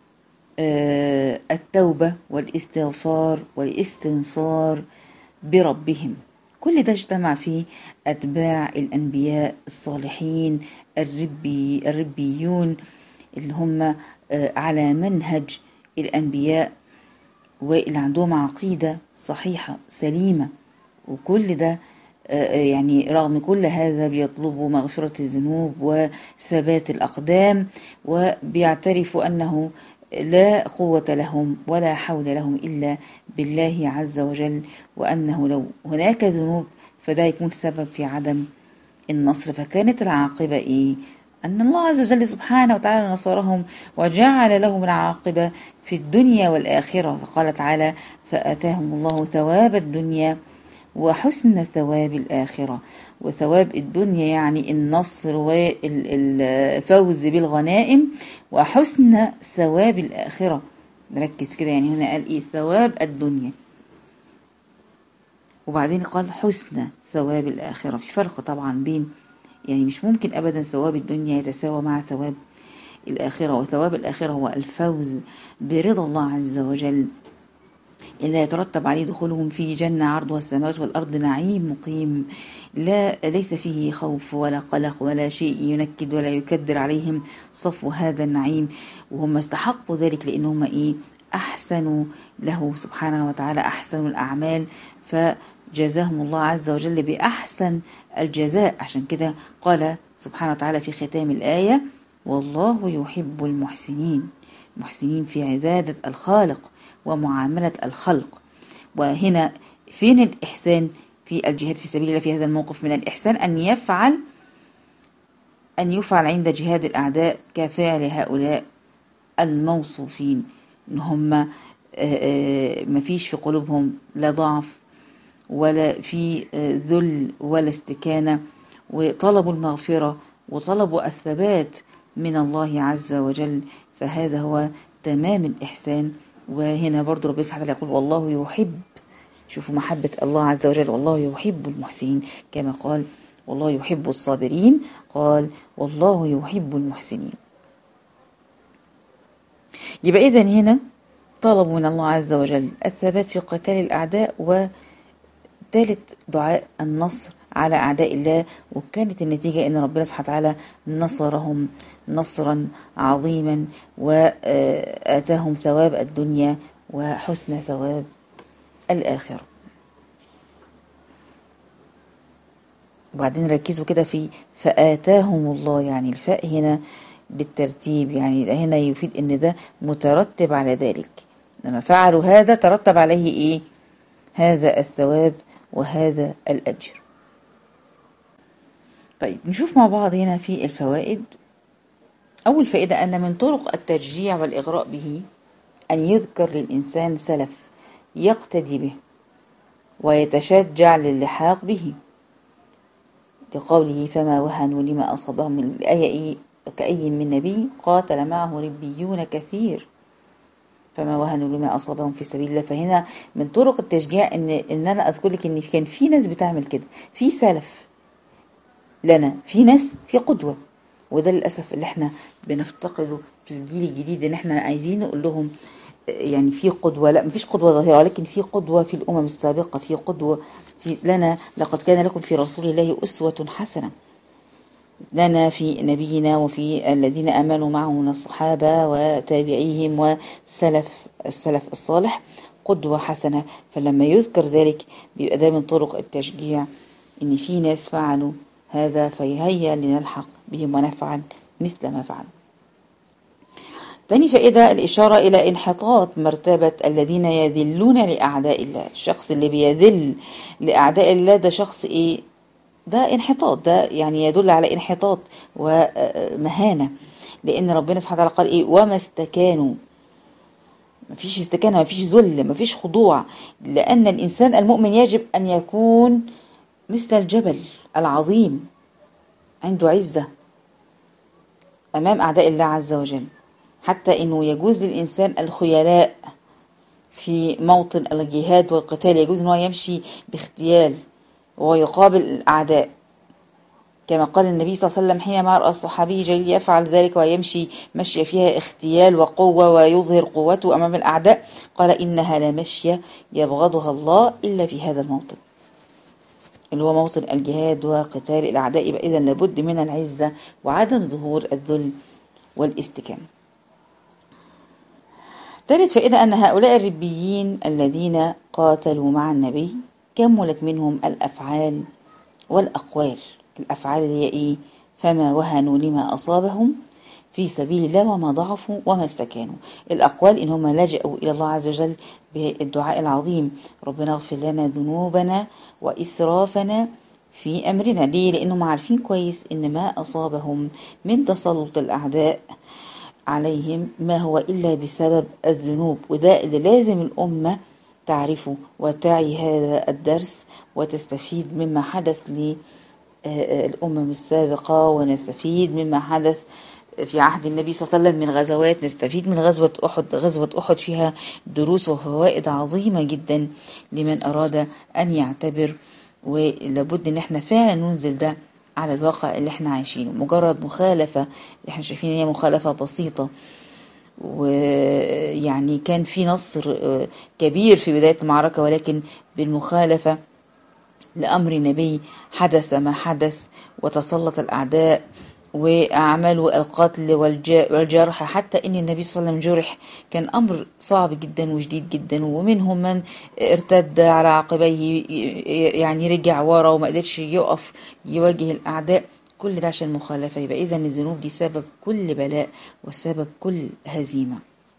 التوبة والاستغفار والاستنصار بربهم. كل ده اجتمع فيه أتباع الأنبياء الصالحين الربي الربيون اللي هم على منهج الأنبياء واللي عندهم عقيدة صحيحة سليمة. وكل ده يعني رغم كل هذا بيطلبوا مغفرة الذنوب وثبات الأقدام، وبيعترفوا أنه لا قوة لهم ولا حول لهم إلا بالله عز وجل، وأنه لو هناك ذنوب فده يكون سبب في عدم النصر. فكانت العاقبة إيه؟ أن الله عز وجل سبحانه وتعالى نصرهم وجعل لهم العاقبة في الدنيا والآخرة. فقال تعالى فآتاهم الله ثواب الدنيا وحسن ثواب الآخرة. وثواب الدنيا يعني النصر والفوز بالغنائم، وحسن ثواب الآخرة. نركز كده، يعني هنا قال إيه؟ ثواب الدنيا، وبعدين قال حسن ثواب الآخرة. في فرق طبعا بين، يعني مش ممكن أبدا ثواب الدنيا يتساوى مع ثواب الآخرة. وثواب الآخرة هو الفوز برضا الله عز وجل إلا يترتب عليه دخولهم في جنة عرضها السماوات والأرض، نعيم مقيم لا ليس فيه خوف ولا قلق ولا شيء ينكد ولا يكدر عليهم صفو هذا النعيم. وهم استحقوا ذلك لأنهم إيه؟ أحسنوا له سبحانه وتعالى، أحسنوا الأعمال، فجزاهم الله عز وجل بأحسن الجزاء. عشان كده قال سبحانه وتعالى في ختام الآية والله يحب المحسنين، محسنين في عبادة الخالق ومعاملة الخلق. وهنا فين الإحسان في الجهاد في سبيل الله؟ في هذا الموقف من الإحسان أن يفعل أن يفعل عند جهاد الأعداء كفعل هؤلاء الموصوفين، إن هم ما فيش في قلوبهم لا ضعف ولا في ذل ولا استكانة، وطلبوا المغفرة وطلبوا الثبات من الله عز وجل. فهذا هو تمام الإحسان. وهنا برضو ربنا سبحانه وتعالى يقول والله يحب، شوفوا محبة الله عز وجل، والله يحب المحسنين، كما قال والله يحب الصابرين، قال والله يحب المحسنين. يبقى إذن هنا طلبوا من الله عز وجل الثبات في قتال الأعداء، وثالث دعاء النصر على أعداء الله. وكانت النتيجة أن ربنا سبحانه وتعالى نصرهم نصرا عظيما وآتاهم ثواب الدنيا وحسن ثواب الآخرة. وبعدين ركزوا كده في فآتاهم الله، يعني الفاء هنا للترتيب، يعني هنا يفيد ان ده مترتب على ذلك، لما فعلوا هذا ترتب عليه ايه؟ هذا الثواب وهذا الأجر. طيب نشوف مع بعض هنا في الفوائد. أول فائدة أن من طرق التشجيع والإغراء به أن يذكر للإنسان سلف يقتدي به ويتشجع للحاق به، لقوله فما وهنوا لما أصابهم من الآية إيه؟ كأي من نبي قاتل معه ربيون كثير فما وهنوا لما أصابهم في سبيل الله. فهنا من طرق التشجيع إن إن أنا أذكر لك إن كان في ناس بتعمل كده، في سلف لنا، في ناس في قدوة، وده للأسف اللي احنا بنفتقده في الجيل الجديد، إن احنا عايزين نقول لهم يعني في قدوة. لا، مفيش قدوة ظاهرة، ولكن في قدوة في الأمم السابقة، في قدوة في لنا. لقد كان لكم في رسول الله أسوة حسنة لنا في نبينا وفي الذين آمنوا معه من الصحابة وتابعيهم وسلف السلف الصالح قدوة حسنة. فلما يذكر ذلك بيبقى ده من طرق التشجيع، إن في ناس فعلوا هذا فيهيا لنلحق بهم ونفعل مثل ما فعلوا. تاني فائدة الإشارة إلى انحطاط مرتبة الذين يذلون لأعداء الله. الشخص اللي بيذل لأعداء الله ده شخص إيه؟ ده انحطاط، ده يعني يدل على انحطاط ومهانة، لأن ربنا سبحانه وتعالى قال إيه؟ وما استكانوا. مفيش استكانة، مفيش ذل، مفيش خضوع، لأن الإنسان المؤمن يجب أن يكون مثل الجبل العظيم عنده عزة أمام أعداء الله عز وجل، حتى إنه يجوز للإنسان الخيلاء في موطن الجهاد والقتال، يجوز أنه يمشي باختيال ويقابل الأعداء، كما قال النبي صلى الله عليه وسلم حينما رأى الصحابي جليل يفعل ذلك ويمشي مشي فيها اختيال وقوة ويظهر قوته أمام الأعداء، قال إنها لمشية يبغضها الله إلا في هذا الموطن، اللي هو موطن الجهاد وقتال الأعداء. يبقى إذن لابد من العزة وعدم ظهور الذل والاستكانة. ثالث فائدة أن هؤلاء الربيين الذين قاتلوا مع النبي كملت منهم الأفعال والأقوال. الأفعال اللي هي إيه؟ فما وهنوا لما أصابهم في سبيل الله وما ضعفوا وما استكانوا. الأقوال إن هم لجأوا إلى الله عز وجل بالدعاء العظيم ربنا اغفر لنا ذنوبنا وإسرافنا في أمرنا. ليه؟ لأنهم عارفين كويس إن ما أصابهم من تسلط الأعداء عليهم ما هو إلا بسبب الذنوب، وده اللي لازم الأمة تعرفه وتعي هذا الدرس وتستفيد مما حدث للأمم السابقة، ونستفيد مما حدث في عهد النبي صلى الله عليه وسلم من غزوات. نستفيد من غزوة أحد، غزوة أحد فيها دروس وفوائد عظيمة جدا لمن أراد أن يعتبر، ولابد ان احنا فعلا ننزل ده على الواقع اللي احنا عايشينه. مجرد مخالفة اللي احنا شايفين هي مخالفة بسيطة، ويعني كان في نصر كبير في بداية المعركة، ولكن بالمخالفة لأمر النبي حدث ما حدث وتسلط الأعداء وأعملوا القتل والجرح، حتى إن النبي صلى الله عليه وسلم جرح. كان أمر صعب جدا وشديد جدا، ومنهم من ارتد على عقبيه، يعني رجع ورا وما قدرش يقف يواجه الأعداء، كل ده عشان مخالفة. يبقى إذا الذنوب دي سبب كل بلاء وسبب كل هزيمة.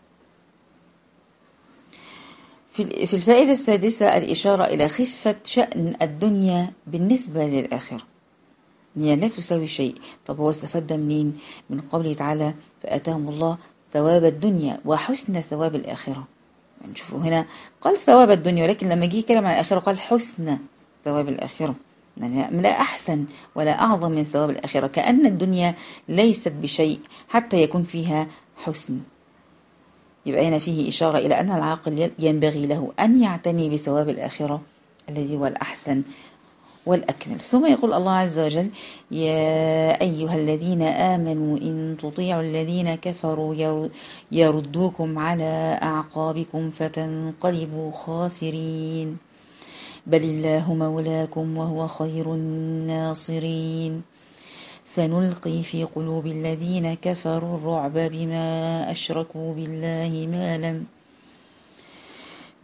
في الفائدة السادسة الإشارة إلى خفة شأن الدنيا بالنسبة للآخرة، هي لا تساوي شيء. طب هو استفاد ده منين؟ من قوله تعالى فآتاهم الله ثواب الدنيا وحسن ثواب الآخرة. نشوفوا هنا قال ثواب الدنيا، ولكن لما جه يتكلم عن الآخرة قال حسن ثواب الآخرة، يعني لا أحسن ولا أعظم من ثواب الآخرة، كأن الدنيا ليست بشيء حتى يكون فيها حسن. يبقى هنا فيه إشارة إلى أن العاقل ينبغي له أن يعتني بثواب الآخرة الذي هو الأحسن والأكمل. ثم يقول الله عز وجل يا أيها الذين آمنوا إن تطيعوا الذين كفروا يردوكم على أعقابكم فتنقلبوا خاسرين بل الله مولاكم وهو خير الناصرين سنلقي في قلوب الذين كفروا الرعب بما أشركوا بالله ما لم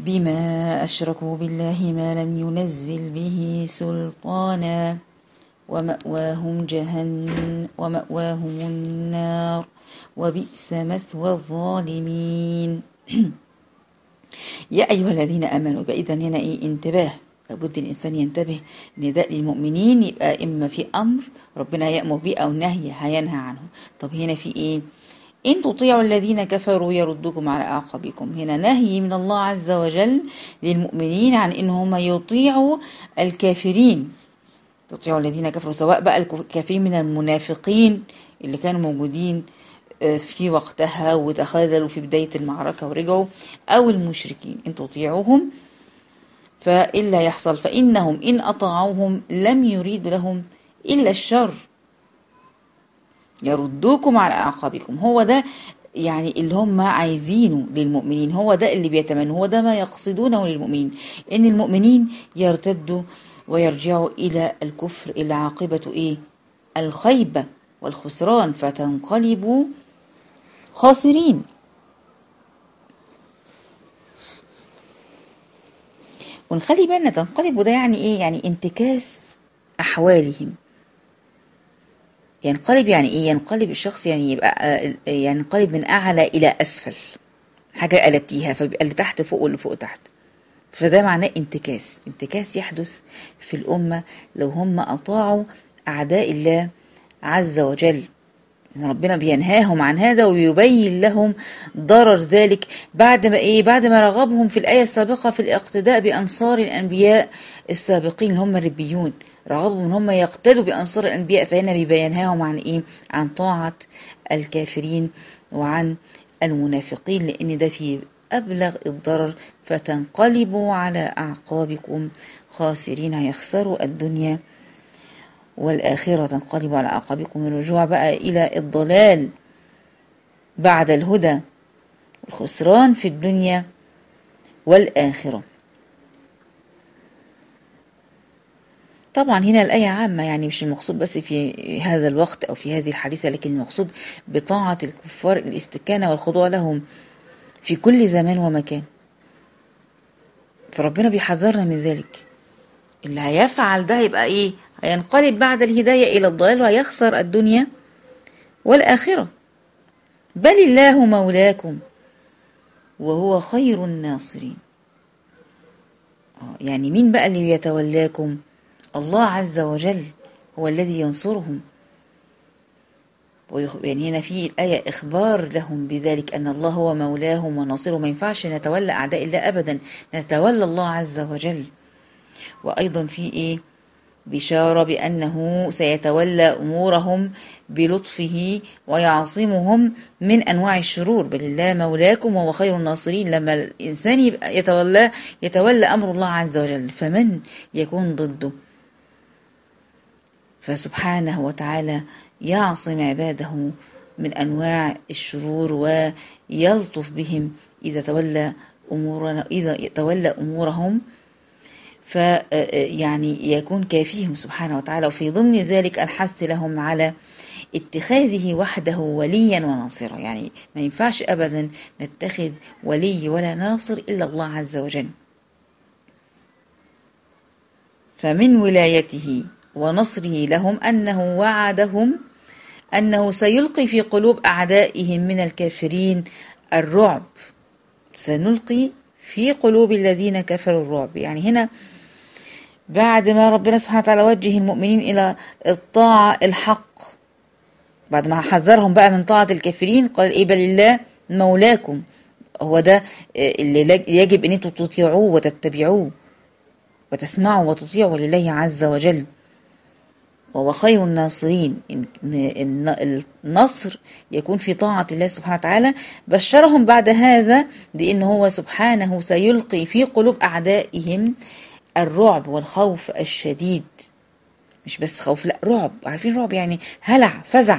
بما أشركوا بالله ما لم ينزل به سلطانا ومأواهم جهنم ومأواهم النار وبئس مثوى الظالمين. يا أيها الذين آمنوا، يبقى إذن هنا إيه؟ انتباه، لابد الإنسان ينتبه. نداء للمؤمنين يبقى إما في أمر ربنا يأمر به أو نهي هينهى عنه. طب هنا في إيه؟ إن تطيعوا الذين كفروا يردوكم على أعقابكم. هنا نهي من الله عز وجل للمؤمنين عن إن هم يطيعوا الكافرين. تطيعوا الذين كفروا، سواء بقى الكافرين من المنافقين اللي كانوا موجودين في وقتها وتخاذلوا في بداية المعركة ورجعوا، أو المشركين. إن تطيعوهم فإلا يحصل، فإنهم إن أطاعوهم لم يريد لهم إلا الشر يردوكم على أعقابكم. هو ده يعني اللي هم عايزينه للمؤمنين، هو ده اللي بيتمنوا، هو ده ما يقصدونه للمؤمنين، إن المؤمنين يرتدوا ويرجعوا إلى الكفر، إلى عاقبة إيه؟ الخيبة والخسران، فتنقلبوا خاسرين. ونخلي بالنا تنقلبوا ده يعني إيه؟ يعني انتكاس أحوالهم. ينقلب يعني إيه؟ ينقلب الشخص يعني يبقى ينقلب من أعلى إلى أسفل، حاجة قلبتيها فبيبقى اللي تحت فوق واللي فوق تحت. فده معناه انتكاس. انتكاس يحدث في الأمة لو هم أطاعوا أعداء الله عز وجل. ربنا بينهاهم عن هذا ويبين لهم ضرر ذلك بعد ما ايه؟ بعد ما رغبهم في الآية السابقة في الاقتداء بأنصار الأنبياء السابقين هم الربيون، رغبهم ان هم يقتدوا بأنصار الأنبياء، فهنا بينهاهم عن ايه؟ عن طاعة الكافرين وعن المنافقين، لأن ده فيه أبلغ الضرر. فتنقلبوا على أعقابكم خاسرين، هيخسروا الدنيا والآخرة. تنقلبوا على أعقابكم، الرجوع بقى إلى الضلال بعد الهدى، والخسران في الدنيا والآخرة. طبعا هنا الآية عامة، يعني مش المقصود بس في هذا الوقت أو في هذه الحادثة، لكن المقصود بطاعة الكفار الاستكانة والخضوع لهم في كل زمان ومكان. فربنا بيحذرنا من ذلك. اللي هيفعل ده يبقى إيه؟ هينقلب بعد الهداية إلى الضلال وهيخسر الدنيا والآخرة. بل الله مولاكم وهو خير الناصرين. يعني مين بقى اللي يتولاكم؟ الله عز وجل هو الذي ينصرهم. يعني هنا في الآية إخبار لهم بذلك، أن الله هو مولاهم وناصرهم. ما ينفعش نتولى أعداء الله أبدا، نتولى الله عز وجل. وأيضا في إيه؟ بشارة بأنه سيتولى أمورهم بلطفه ويعصمهم من أنواع الشرور. بل الله مولاكم وهو خير الناصرين. لما الإنسان يبقى يتولى يتولى أمر الله عز وجل، فمن يكون ضده؟ فسبحانه وتعالى يعصم عباده من أنواع الشرور ويلطف بهم إذا تولى أمورنا إذا تولى أمورهم، فيعني يكون كافيهم سبحانه وتعالى. وفي ضمن ذلك الحث لهم على اتخاذه وحده وليا وناصرا. يعني ما ينفعش أبدا نتخذ ولي ولا ناصر إلا الله عز وجل. فمن ولايته ونصره لهم أنه وعدهم أنه سيلقي في قلوب أعدائهم من الكافرين الرعب. سنلقي في قلوب الذين كفروا الرعب. يعني هنا بعد ما ربنا سبحانه وتعالى وجه المؤمنين إلى الطاعة الحق، بعد ما حذرهم بقى من طاعة الكافرين، قال إيه؟ بل الله مولاكم. هو ده اللي يجب أن انتم تطيعوه وتتبعوه وتسمعوا وتطيعوا لله عز وجل، وهو خير الناصرين. النصر يكون في طاعة الله سبحانه وتعالى. بشرهم بعد هذا بأنه هو سبحانه سيلقي في قلوب أعدائهم الرعب والخوف الشديد. مش بس خوف، لا رعب. عارفين رعب يعني هلع، فزع.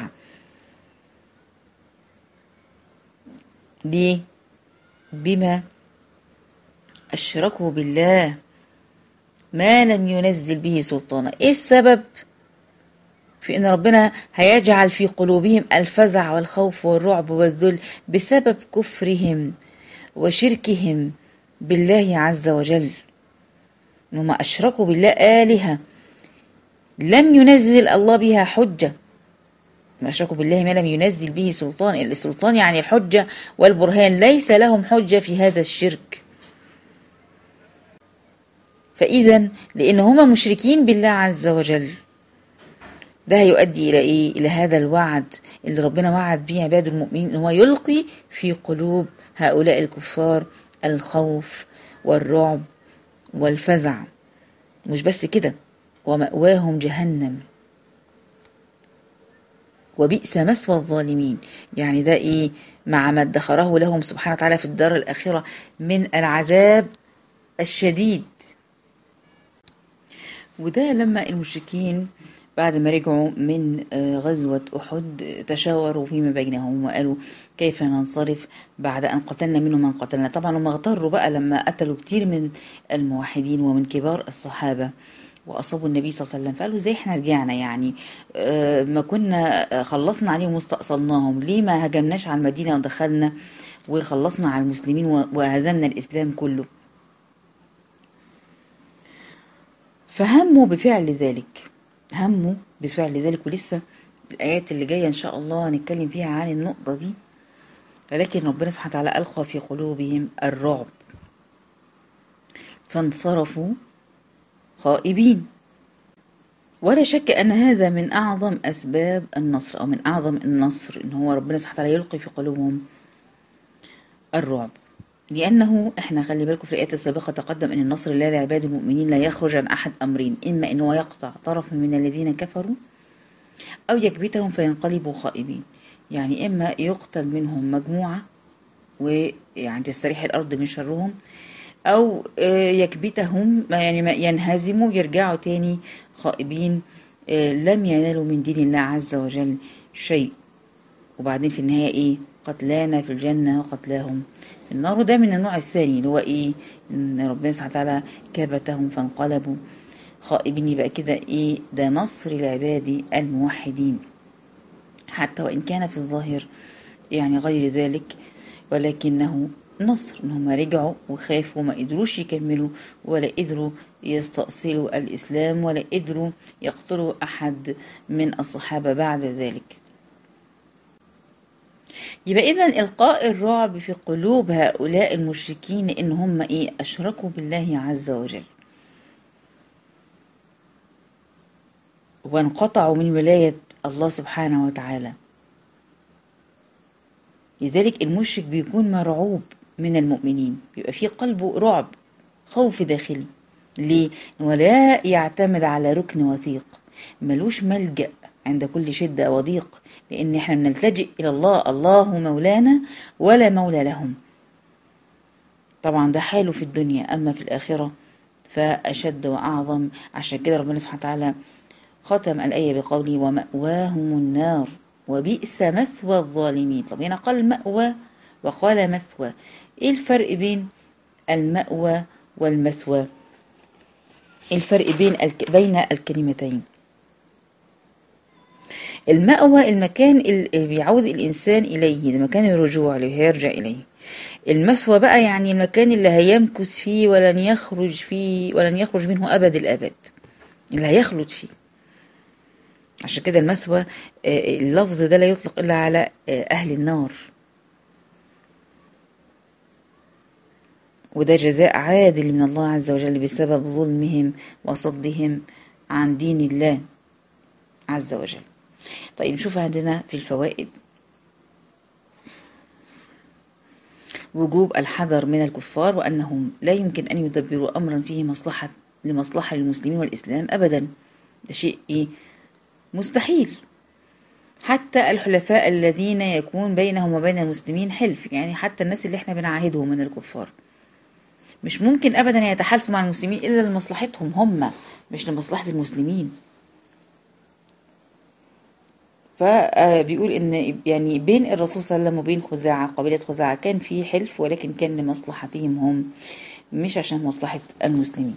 ليه؟ بما أشركوا بالله ما لم ينزل به سلطانا. إيه السبب في أن ربنا هيجعل في قلوبهم الفزع والخوف والرعب والذل؟ بسبب كفرهم وشركهم بالله عز وجل. إنهم أشركوا بالله آلهة لم ينزل الله بها حجة، ما أشركوا بالله ما لم ينزل به سلطان. السلطان يعني الحجة والبرهان، ليس لهم حجة في هذا الشرك. فإذا لأن هما مشركين بالله عز وجل، ده هيؤدي إلى إيه؟ إلى هذا الوعد اللي ربنا وعد به عباد المؤمنين، إن هو يلقي في قلوب هؤلاء الكفار الخوف والرعب والفزع. مش بس كده، ومأواهم جهنم وبئس مثوى الظالمين. يعني ده إيه؟ مع ما ادخره لهم سبحانه وتعالى في الدار الآخرة من العذاب الشديد. وده لما المشركين بعد ما رجعوا من غزوة أحد تشاوروا فيما بينهم وقالوا كيف ننصرف بعد أن قتلنا منهم من قتلنا. طبعا هم اغتروا بقى لما قتلوا كتير من الموحدين ومن كبار الصحابة وأصابوا النبي صلى الله عليه وسلم، فقالوا زي احنا رجعنا يعني ما كنا خلصنا عليهم واستأصلناهم، ليه ما هجمناش على المدينة ودخلنا وخلصنا على المسلمين وهزمنا الإسلام كله. فهموا بفعل ذلك، هموا بفعل ذلك. ولسه الآيات اللي جاية إن شاء الله هنتكلم فيها عن النقطة دي. ولكن ربنا سبحانه وتعالى ألقى في قلوبهم الرعب فانصرفوا خائبين. ولا شك أن هذا من أعظم أسباب النصر، أو من أعظم النصر، إن هو ربنا سبحانه وتعالى يلقي في قلوبهم الرعب. لأنه إحنا خلي بالكم في الآيات السابقة تقدم أن النصر لله لعباد المؤمنين لا يخرج عن أحد أمرين، إما أنه يقطع طرف من الذين كفروا أو يكبتهم فينقلبوا خائبين. يعني إما يقتل منهم مجموعة ويعني تستريح الأرض من شرهم، أو يكبتهم يعني ينهزموا يرجعوا تاني خائبين، لم ينالوا من دين الله عز وجل شيء. وبعدين في النهاية إيه؟ قتلانا في الجنة وقتلاهم في النار. وده من النوع الثاني اللي هو إيه؟ إن ربنا سبحانه وتعالى كبتهم فانقلبوا خائبين. يبقى كده إيه؟ ده نصر العباد الموحدين، حتى وإن كان في الظاهر يعني غير ذلك، ولكنه نصر. إنهم رجعوا وخافوا ما قدروش يكملوا ولا قدروا يستأصلوا الإسلام ولا قدروا يقتلوا أحد من الصحابة بعد ذلك. يبقى إذن إلقاء الرعب في قلوب هؤلاء المشركين إن هم إيه؟ أشركوا بالله عز وجل وانقطعوا من ولاية الله سبحانه وتعالى. لذلك المشرك بيكون مرعوب من المؤمنين، بيبقى في قلبه رعب، خوف داخلي. ليه؟ ولا يعتمد على ركن وثيق، ملوش ملجأ عند كل شدة وضيق، لأن احنا بنلتجئ إلى الله، الله مولانا ولا مولى لهم. طبعا ده حاله في الدنيا، أما في الآخرة فأشد وأعظم. عشان كده ربنا سبحانه وتعالى ختم الآية بقوله ومأواهم النار وبئس مثوى الظالمين. طب هنا قال مأوى وقال مثوى، ايه الفرق بين المأوى والمثوى؟ ايه الفرق بين الك... بين الكلمتين؟ المأوى المكان اللي بيعود الإنسان إليه، ده مكان الرجوع اللي هيرجع إليه. المثوى بقى يعني المكان اللي هيمكث فيه ولن يخرج فيه ولن يخرج منه أبد الأبد، اللي هيخلد فيه. عشان كده المثوى اللفظ ده لا يطلق إلا على أهل النار، وده جزاء عادل من الله عز وجل بسبب ظلمهم وصدهم عن دين الله عز وجل. طيب نشوف عندنا في الفوائد وجوب الحذر من الكفار، وأنهم لا يمكن أن يدبروا أمرا فيه مصلحة لمصلحة للمسلمين والإسلام أبدا، ده شيء إيه؟ مستحيل. حتى الحلفاء الذين يكون بينهم وبين المسلمين حلف، يعني حتى الناس اللي احنا بنعاهدهم من الكفار مش ممكن أبدا يتحالفوا مع المسلمين إلا لمصلحتهم هم، مش لمصلحة المسلمين. فبيقول إن يعني بين الرسول صلى الله عليه وسلم وبين خزاعة، قبيلة خزاعة، كان في حلف ولكن كان لمصلحتهم هم مش عشان مصلحة المسلمين.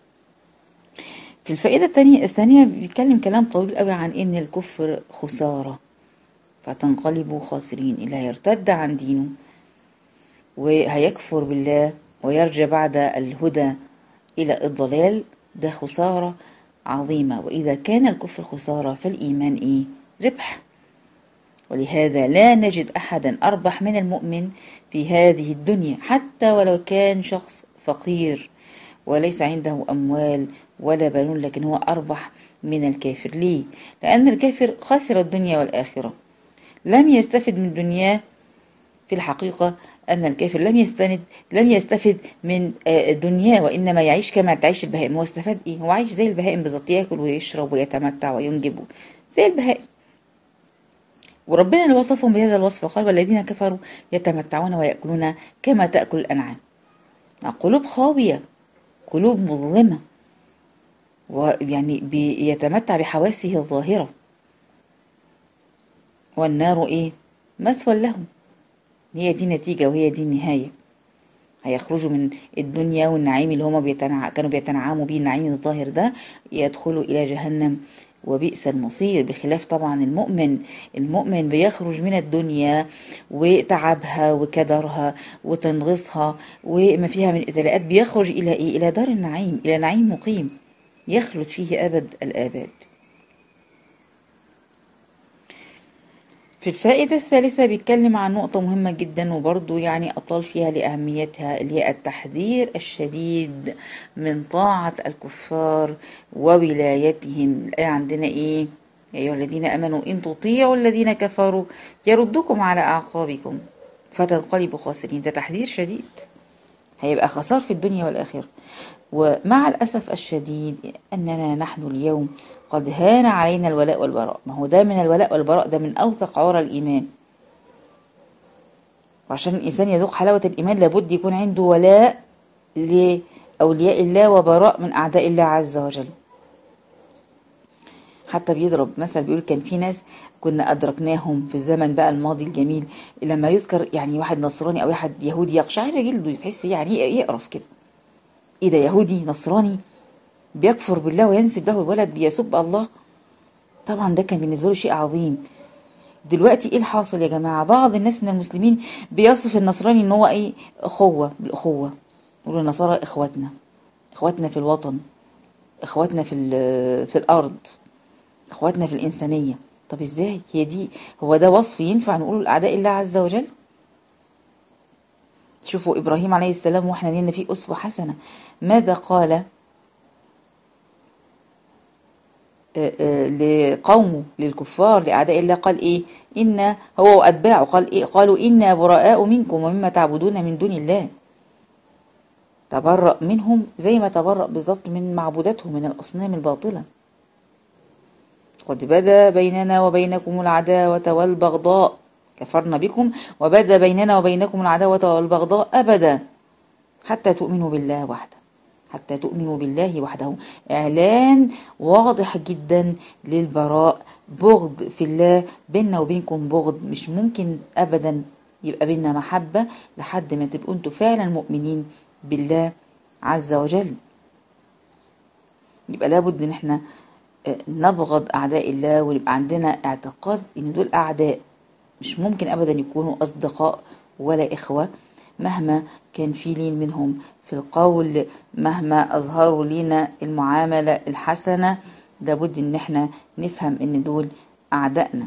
في الفائدة الثانية الثانية بيتكلم كلام طويل قوي عن إن الكفر خسارة فتنقلبوا خاسرين. اللي هيرتد عن دينه وهيكفر بالله ويرجع بعد الهدى إلى الضلال ده خسارة عظيمة، وإذا كان الكفر خسارة فالإيمان إيه؟ ربح. ولهذا لا نجد أحدا أربح من المؤمن في هذه الدنيا، حتى ولو كان شخص فقير وليس عنده أموال ولا بنون، لكن هو أربح من الكافر. ليه؟ لأن الكافر خسر الدنيا والآخرة، لم يستفد من دنياه. في الحقيقة أن الكافر لم يستند لم يستفد من دنياه، وإنما يعيش كما تعيش البهائم. هو استفاد إيه؟ هو عايش زي البهائم بالظبط، ياكل ويشرب ويتمتع وينجب زي البهائم. وربنا اللي وصفهم بهذا الوصف قال: والذين كفروا يتمتعون ويأكلون كما تأكل الأنعام. قلوب خاوية، قلوب مظلمة، ويعني بيتمتع بحواسه الظاهرة، والنار إيه؟ مثوى لهم. هي دي نتيجة وهي دي النهاية. هيخرجوا من الدنيا والنعيم اللي هما بيتنع... كانوا بيتنعموا بيه، النعيم الظاهر ده، يدخلوا إلى جهنم وبئس المصير. بخلاف طبعا المؤمن المؤمن بيخرج من الدنيا وتعبها وكدرها وتنغصها وما فيها من ابتلاءات، بيخرج إلى إيه؟ إلى دار النعيم، إلى نعيم مقيم يخلد فيه أبد الآباد. في الفائدة الثالثة بيتكلم عن نقطة مهمة جدا، وبرضو يعني أطال فيها لأهميتها، اللي هي التحذير الشديد من طاعة الكفار وولايتهم. الآية عندنا إيه؟ يا أيها الذين آمنوا إن تطيعوا الذين كفروا يردوكم على أعقابكم فتنقلبوا خاسرين. ده تحذير شديد، هيبقى خسار في الدنيا والآخرة. ومع الأسف الشديد أننا نحن اليوم قد هان علينا الولاء والبراء. ما هو ده من الولاء والبراء، ده من أوثق عرى الإيمان. وعشان الإنسان يذوق حلاوة الإيمان لابد يكون عنده ولاء لأولياء الله وبراء من أعداء الله عز وجل. حتى بيضرب مثل بيقول كان في ناس كنا أدركناهم في الزمن بقى الماضي الجميل، لما يذكر يعني واحد نصراني أو واحد يهودي يقشعر جلده، تحس يعني يقرف كده. إيه ده؟ يهودي نصراني بيكفر بالله وينسب له الولد، بيسب الله. طبعا ده كان بالنسبة له شيء عظيم. دلوقتي ايه الحاصل يا جماعة؟ بعض الناس من المسلمين بيصف النصراني ان هو ايه؟ اخوة، بالاخوة. يقولوا النصارى اخواتنا، اخواتنا في الوطن، اخواتنا في في الارض، اخواتنا في الانسانية. طب ازاي؟ هي دي هو ده وصف ينفع نقوله لاعداء الله عز وجل؟ شوفوا ابراهيم عليه السلام، واحنا لنا فيه اسوة حسنة. ماذا قال لقومه للكفار لأعداء الله؟ قال إيه؟ إن هو وأتباعه قال إيه؟ قالوا إنا براء منكم ومما تعبدون من دون الله. تبرأ منهم زي ما تبرأ بالضبط من معبوداتهم من الأصنام الباطلة. قد بدا بيننا وبينكم العداوة والبغضاء، كفرنا بكم وبدا بيننا وبينكم العداوة والبغضاء أبدا حتى تؤمنوا بالله وحده، حتى تؤمنوا بالله وحده. إعلان واضح جدا للبراء، بغض في الله، بيننا وبينكم بغض. مش ممكن أبدا يبقى بيننا محبة لحد ما تبقوا انتوا فعلا مؤمنين بالله عز وجل. يبقى لابد ان احنا نبغض أعداء الله، ويبقى عندنا اعتقاد ان دول أعداء، مش ممكن أبدا يكونوا أصدقاء ولا إخوة، مهما كان في لين منهم في القول، مهما أظهروا لنا المعاملة الحسنة. لابد ان احنا نفهم ان دول أعدائنا.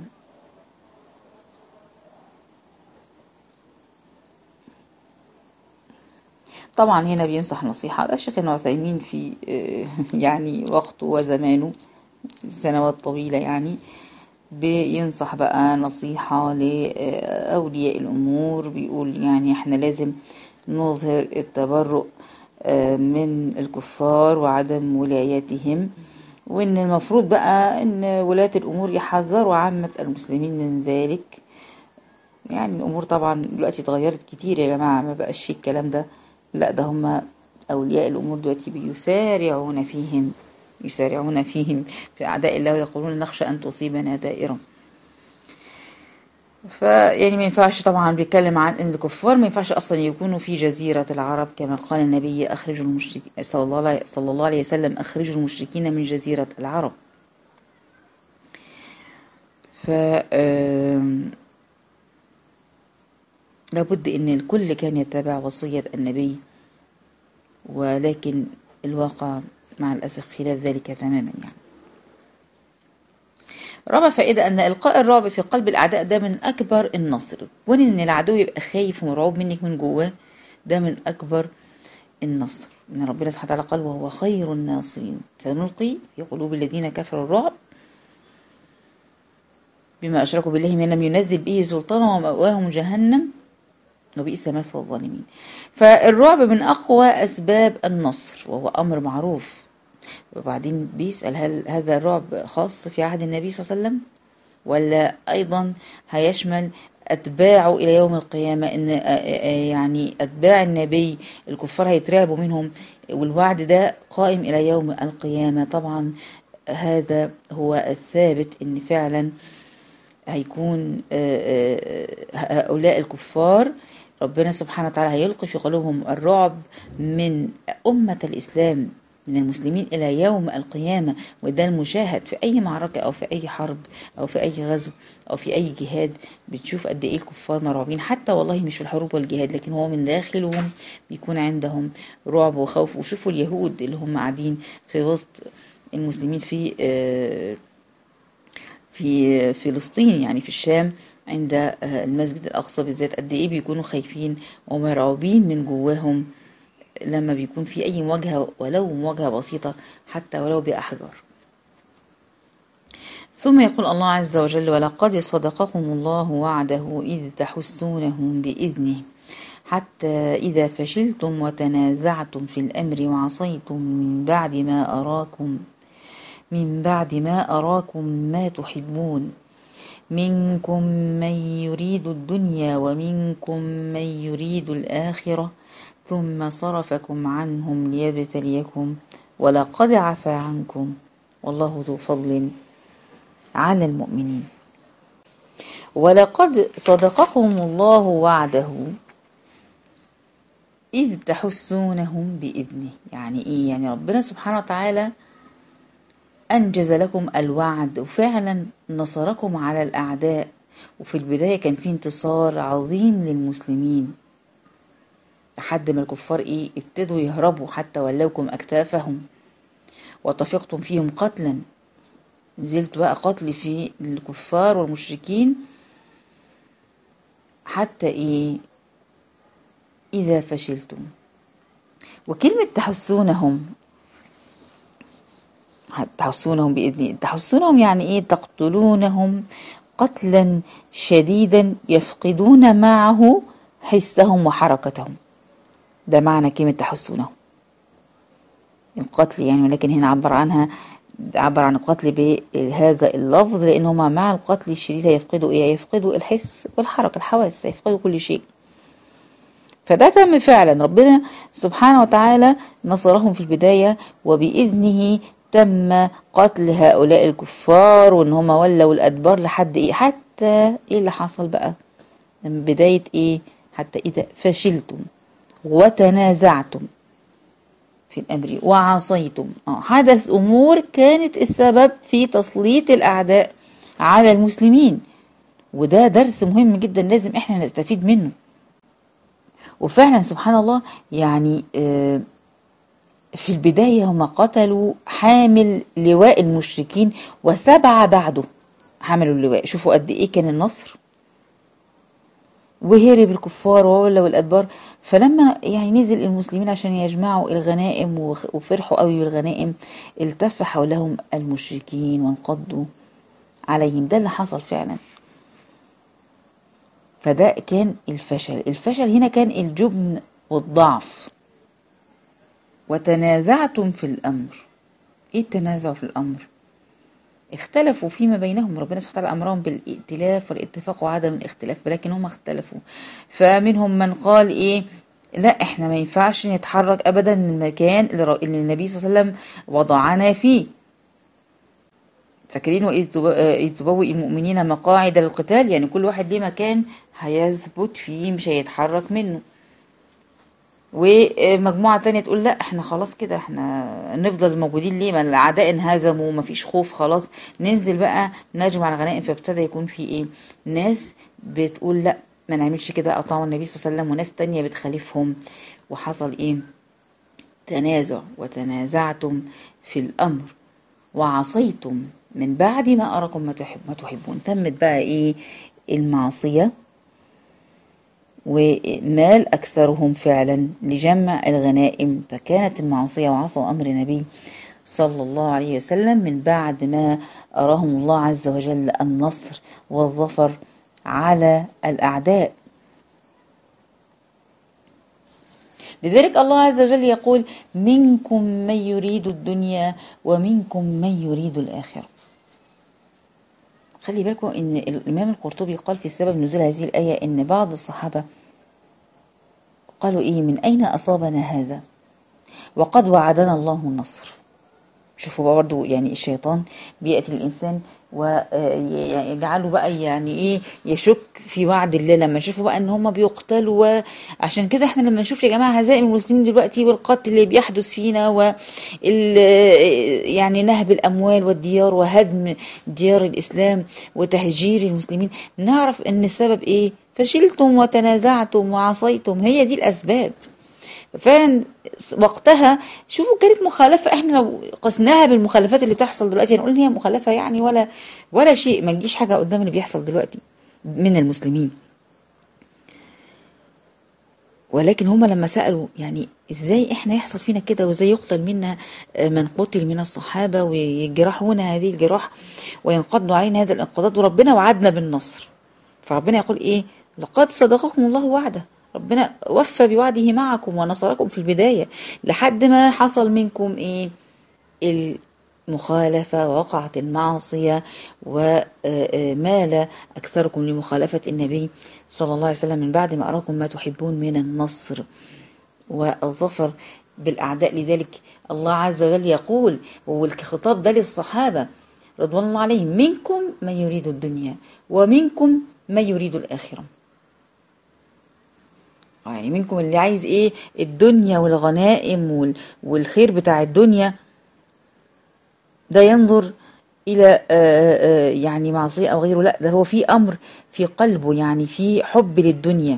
طبعا هنا بينصح نصيحة الشيخ ابن عثيمين في يعني وقته وزمانه سنوات طويلة، يعني بينصح بقى نصيحة لأولياء الأمور. بيقول يعني احنا لازم نظهر التبرؤ من الكفار وعدم ولايتهم، وان المفروض بقى ان ولاة الأمور يحذروا عامة المسلمين من ذلك. يعني الأمور طبعا دلوقتي اتغيرت كتير يا جماعة، ما بقاش فيه الكلام ده. لا، ده هم أولياء الأمور دلوقتي بيسارعون فيهم يسارعون فيهم في أعداء الله، ويقولون نخشى أن تصيبنا دائرة. فيعني ما ينفعش طبعا، بيتكلم عن ان الكفار ما ينفعش اصلا يكونوا في جزيرة العرب، كما قال النبي اخرجوا المشركين صلى الله عليه صلى الله عليه وسلم اخرجوا المشركين من جزيرة العرب. ف لابد ان الكل كان يتبع وصية النبي، ولكن الواقع مع الأسف خلاف ذلك تماما يعني. رابع فائدة أن إلقاء الرعب في قلب الأعداء ده من أكبر النصر. كون إن العدو يبقى خايف ومرعوب منك من جواه ده من أكبر النصر. إن ربنا سبحانه وتعالى قال وهو خير الناصرين سنلقي في قلوب الذين كفروا الرعب بما أشركوا بالله ما لم ينزل به سلطانا ومأواهم جهنم وبئس مثوى الظالمين. فالرعب من أقوى أسباب النصر وهو أمر معروف. وبعدين بيسأل هل هذا الرعب خاص في عهد النبي صلى الله عليه وسلم ولا أيضا هيشمل أتباعه إلى يوم القيامة؟ إن يعني أتباع النبي الكفار هيترعبوا منهم والوعد ده قائم إلى يوم القيامة. طبعا هذا هو الثابت إن فعلا هيكون هؤلاء الكفار ربنا سبحانه وتعالى هيلقي في قلوبهم الرعب من أمة الإسلام من المسلمين إلى يوم القيامة. وده المشاهد في أي معركة أو في أي حرب أو في أي غزو أو في أي جهاد. بتشوف قد إيه الكفار مرعوبين حتى والله مش في الحروب والجهاد لكن هو من داخلهم بيكون عندهم رعب وخوف. وشوفوا اليهود اللي هم قاعدين في وسط المسلمين في في فلسطين يعني في الشام عند المسجد الأقصى بالذات قد إيه بيكونوا خايفين ومرعوبين من جواهم لما بيكون في أي مواجهة ولو مواجهة بسيطة حتى ولو بأحجار. ثم يقول الله عز وجل ولقد صدقكم الله وعده إذ تحسونهم بإذنه حتى إذا فشلتم وتنازعتم في الأمر وعصيتم من بعد ما أراكم من بعد ما أراكم ما تحبون منكم من يريد الدنيا ومنكم من يريد الآخرة ثم صرفكم عنهم ليبتليكم ولقد عفا عنكم والله ذو فضل على المؤمنين. ولقد صدقكم الله وعده إذ تحسونهم بإذنه. يعني إيه؟ يعني ربنا سبحانه وتعالى أنجز لكم الوعد وفعلا نصركم على الأعداء. وفي البداية كان في انتصار عظيم للمسلمين لحد ما الكفار إيه ابتدوا يهربوا حتى ولوكم أكتافهم وطفقتم فيهم قتلا. نزلت بقى قتل في الكفار والمشركين حتى إيه إذا فشلتم. وكلمة تحسونهم تحسونهم بإذن تحسونهم يعني إيه؟ تقتلونهم قتلا شديدا يفقدون معه حسهم وحركتهم. ده معنى كلمة تحسونهم القتل يعني. ولكن هنا عبر عنها عبر عن القتل بهذا اللفظ لأنهما مع القتل الشديد يفقدوا إيه؟ يفقدوا الحس والحركة الحواس يفقدوا كل شيء. فده تم فعلا. ربنا سبحانه وتعالى نصرهم في البداية وبإذنه تم قتل هؤلاء الكفار وان هم ولوا الادبار لحد ايه حتى ايه اللي حصل بقى من بداية ايه حتى اذا فشلتم وتنازعتم في الامر وعصيتم. اه حدث امور كانت السبب في تسليط الاعداء على المسلمين. وده درس مهم جدا لازم احنا نستفيد منه. وفعلا سبحان الله يعني آه في البداية هم قتلوا حامل لواء المشركين وسبعة بعده حملوا اللواء. شوفوا قد ايه كان النصر. وهرب الكفار وولوا الأدبار. فلما يعني نزل المسلمين عشان يجمعوا الغنائم وفرحوا قوي بالغنائم التف حولهم المشركين وانقضوا عليهم. ده اللي حصل فعلا. فده كان الفشل. الفشل هنا كان الجبن والضعف. وتنازعتم في الأمر. ايه التنازع في الأمر؟ اختلفوا فيما بينهم. ربنا سبحانه وتعالى أمرهم بالائتلاف والاتفاق وعدم الاختلاف ولكن هم اختلفوا. فمنهم من قال ايه لا احنا ما ينفعش نتحرك ابدا من المكان اللي النبي صلى الله عليه وسلم وضعنا فيه. فاكرين وإذ تبوئ المؤمنين مقاعد للقتال يعني كل واحد ليه مكان هيثبت فيه مش هيتحرك منه. ومجموعة تانية تقول لا احنا خلاص كده احنا نفضل موجودين ليه ما الاعداء انهزموا وما فيش خوف خلاص ننزل بقى نجمع الغنائم. فابتدى يكون في ايه ناس بتقول لا ما نعملش كده اطاعوا النبي صلى الله عليه وسلم وناس تانية بتخالفهم. وحصل ايه تنازع وتنازعتم في الأمر وعصيتم من بعد ما أراكم ما تحب ما تحبون. تمت بقى إيه؟ المعصية، ومال أكثرهم فعلا لجمع الغنائم، فكانت المعصية وعصوا أمر النبي صلى الله عليه وسلم من بعد ما أراهم الله عز وجل النصر والظفر على الأعداء. لذلك الله عز وجل يقول: منكم من يريد الدنيا ومنكم من يريد الآخرة. خلي بالكم ان الإمام القرطبي قال في سبب نزول هذه الآية ان بعض الصحابة قالوا ايه: من أين أصابنا هذا وقد وعدنا الله النصر. شوفوا برضو يعني الشيطان بيأتي الإنسان ويجعله بقى يعني ايه يشك في وعد الله لما شافوا بقى ان هم بيقتلوا. وعشان كده احنا لما نشوف يا جماعه هزائم المسلمين دلوقتي والقتل اللي بيحدث فينا و يعني نهب الاموال والديار وهدم ديار الاسلام وتهجير المسلمين، نعرف ان السبب ايه؟ فشلتم وتنازعتم وعصيتم، هي دي الاسباب. فعلا وقتها شوفوا كانت مخالفة، احنا لو قسناها بالمخالفات اللي بتحصل دلوقتي هنقول ان هي مخالفة يعني ولا ولا شيء، ما تجيش حاجة قدام اللي بيحصل دلوقتي من المسلمين. ولكن هما لما سألوا يعني ازاي احنا يحصل فينا كده، وازاي يقتل منا من قتل من الصحابة ويجرحونا هذه الجراح وينقضوا علينا هذا الانقضاض، وربنا وعدنا بالنصر. فربنا يقول ايه: لقد صدقكم الله وعده، ربنا وفى بوعده معكم ونصركم في البداية لحد ما حصل منكم ايه؟ المخالفة، ووقعت المعصية، ومال أكثركم لمخالفة النبي صلى الله عليه وسلم من بعد ما أراكم ما تحبون من النصر والظفر بالأعداء. لذلك الله عز وجل يقول، والخطاب ده للصحابة رضوان الله عليهم: منكم من يريد الدنيا ومنكم من يريد الآخرة. يعني منكم اللي عايز ايه؟ الدنيا والغنائم والخير بتاع الدنيا، ده ينظر الى يعني معصية او غيره، لا ده هو في امر في قلبه، يعني في حب للدنيا.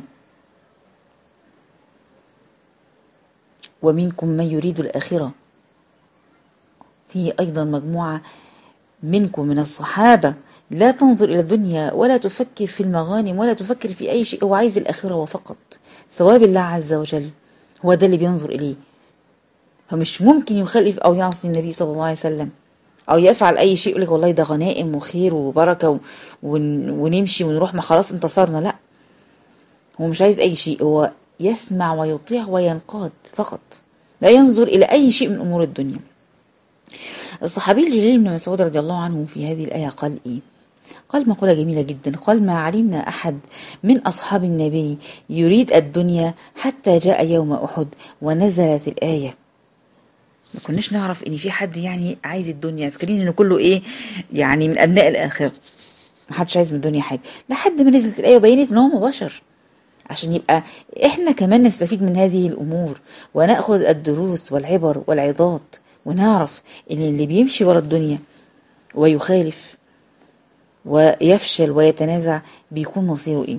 ومنكم من يريد الآخرة، فيه ايضا مجموعة منكم من الصحابة لا تنظر الى الدنيا ولا تفكر في المغانم ولا تفكر في اي شيء، هو عايز الاخرة وفقط، ثواب الله عز وجل هو ده اللي بينظر اليه. فمش ممكن يخالف او يعصي النبي صلى الله عليه وسلم او يفعل اي شيء يقول لك والله ده غنائم وخير وبركة ونمشي ونروح، ما خلاص انتصرنا. لا، هو مش عايز اي شيء، هو يسمع ويطيع وينقاد فقط، لا ينظر الى اي شيء من امور الدنيا. الصحابي الجليل ابن مسعود رضي الله عنه في هذه الآية قال ايه؟ قال مقولة جميلة جدا، قال: ما علمنا أحد من أصحاب النبي يريد الدنيا حتى جاء يوم أحد ونزلت الآية. ما كناش نعرف ان في حد يعني عايز الدنيا، فاكرين ان كله ايه يعني من ابناء الاخره، ما حدش عايز من الدنيا حاجه، لحد ما نزلت الايه وبينت ان هم بشر، عشان يبقى احنا كمان نستفيد من هذه الامور وناخذ الدروس والعبر والعظات، ونعرف ان اللي بيمشي ورا الدنيا ويخالف ويفشل ويتنازع بيكون مصيره ايه.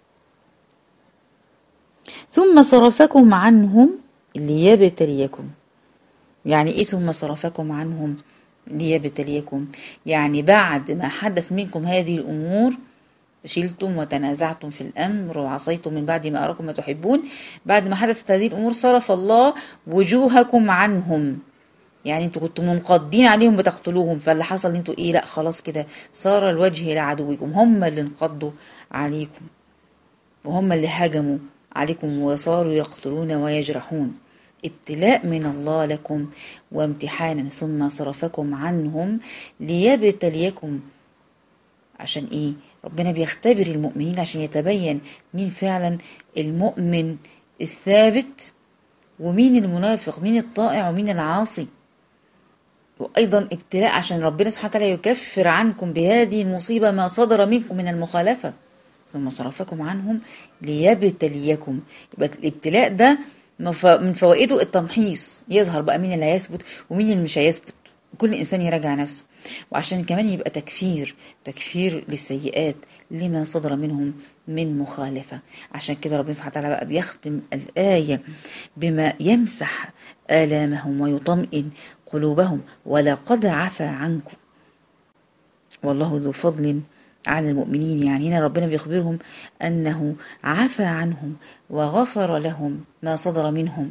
ثم صرفكم عنهم ليبتليكم. يعني ايه ثم صرفكم عنهم ليبتليكم؟ يعني بعد ما حدث منكم هذه الامور، شلتم وتنازعتم في الامر وعصيتم من بعد ما اراكم ما تحبون، بعد ما حدثت هذه الامور صرف الله وجوهكم عنهم. يعني انتوا كنتوا منقضين عليهم بتقتلوهم، فاللي حصل ان انتوا ايه؟ لا خلاص كده صار الوجه لعدوكم، هم اللي انقضوا عليكم وهم اللي هجموا عليكم وصاروا يقتلون ويجرحون. ابتلاء من الله لكم وامتحانا. ثم صرفكم عنهم ليبتليكم. عشان ايه؟ ربنا بيختبر المؤمنين عشان يتبين مين فعلا المؤمن الثابت ومين المنافق، مين الطائع ومين العاصي. وايضا ابتلاء عشان ربنا سبحانه وتعالى يكفر عنكم بهذه المصيبة ما صدر منكم من المخالفة. ثم صرفكم عنهم ليبتليكم. يبقى الابتلاء ده من فوائده التمحيص، يظهر بقى مين اللي هيثبت ومين اللي مش هيثبت، كل إنسان يراجع نفسه، وعشان كمان يبقى تكفير تكفير للسيئات لما صدر منهم من مخالفة. عشان كده ربنا سبحانه وتعالى بقى بيختم الآية بما يمسح آلامهم ويطمئن قلوبهم: ولقد عفا عنكم والله ذو فضل على المؤمنين. يعني هنا ربنا بيخبرهم أنه عفا عنهم وغفر لهم ما صدر منهم،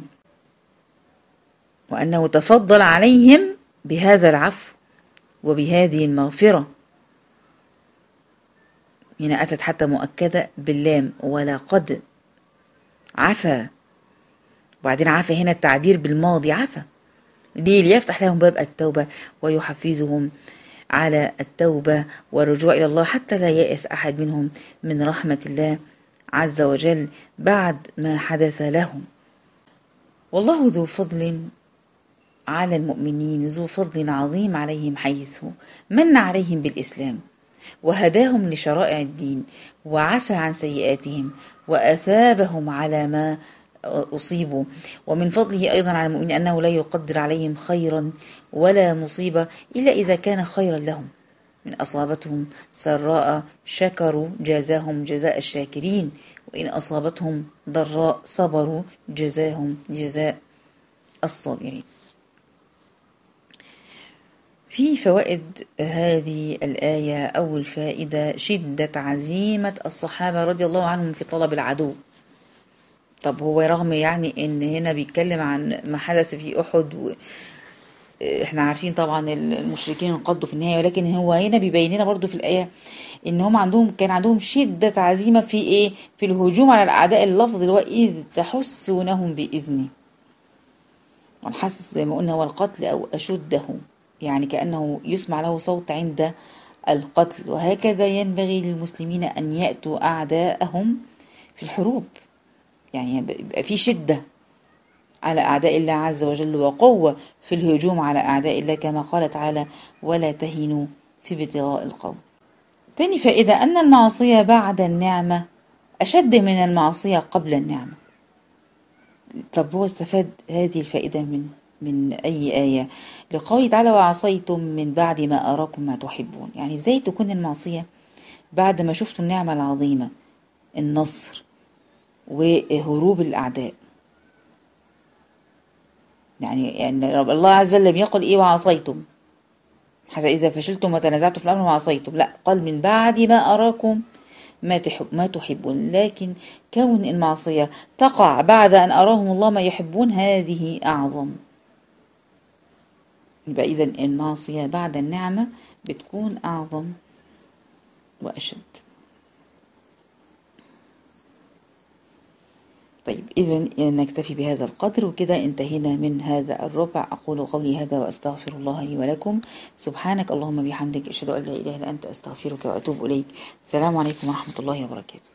وأنه تفضل عليهم بهذا العفو وبهذه المغفرة. هنا أتت حتى مؤكدة باللام: ولقد عفا. وبعدين عفا هنا التعبير بالماضي، عفا ليه؟ ليفتح لهم باب التوبة ويحفزهم على التوبة والرجوع إلى الله، حتى لا ييأس أحد منهم من رحمة الله عز وجل بعد ما حدث لهم. والله ذو فضل على المؤمنين، ذو فضل عظيم عليهم، حيث من عليهم بالإسلام وهداهم لشرائع الدين وعفى عن سيئاتهم وأثابهم على ما أصيبوا. ومن فضله أيضا على المؤمنين أنه لا يقدر عليهم خيرا ولا مصيبة إلا إذا كان خيرا لهم. من أصابتهم سراء شكروا جزاهم جزاء الشاكرين، وإن أصابتهم ضراء صبروا جزاهم جزاء الصابرين. في فوائد هذه الآية: أول فائدة شدة عزيمة الصحابة رضي الله عنهم في طلب العدو. طب هو رغم يعني ان هنا بيتكلم عن ما حدث في أحد، و احنا عارفين طبعا المشركين انقضوا في النهاية، ولكن هو هنا بيبين لنا برضو في الآية ان هم عندهم كان عندهم شدة عزيمة في ايه؟ في الهجوم على الأعداء. اللفظ اللي هو إذ تحسونهم بإذنه، والحس زي ما قلنا هو القتل أو أشده، يعني كأنه يسمع له صوت عند القتل. وهكذا ينبغي للمسلمين أن يأتوا أعداءهم في الحروب، يعني يبقى في شدة على أعداء الله عز وجل وقوة في الهجوم على أعداء الله، كما قال تعالى: ولا تهنوا في ابتغاء القوم. تاني فائدة أن المعصية بعد النعمة أشد من المعصية قبل النعمة. طب هو استفاد هذه الفائدة من من أي آية؟ لقوله تعالى: وعصيتم من بعد ما أراكم ما تحبون. يعني ازاي تكون المعصية بعد ما شفتوا النعمة العظيمة، النصر وهروب الأعداء؟ يعني يعني رب الله عز وجل لم يقل إيه وعصيتم حتى إذا فشلتم وتنازعتم في الأمر وعصيتم، لا، قال من بعد ما أراكم ما تحب ما تحبون. لكن كون المعصية تقع بعد أن أراهم الله ما يحبون هذه أعظم. يبقى إذن المعصية بعد النعمة بتكون أعظم وأشد. طيب إذن نكتفي بهذا القدر، وكده انتهينا من هذا الربع. أقول قولي هذا وأستغفر الله لي ولكم. سبحانك اللهم بحمدك، أشهد أن لا إله إلا أنت، أستغفرك وأتوب إليك. السلام عليكم ورحمة الله وبركاته.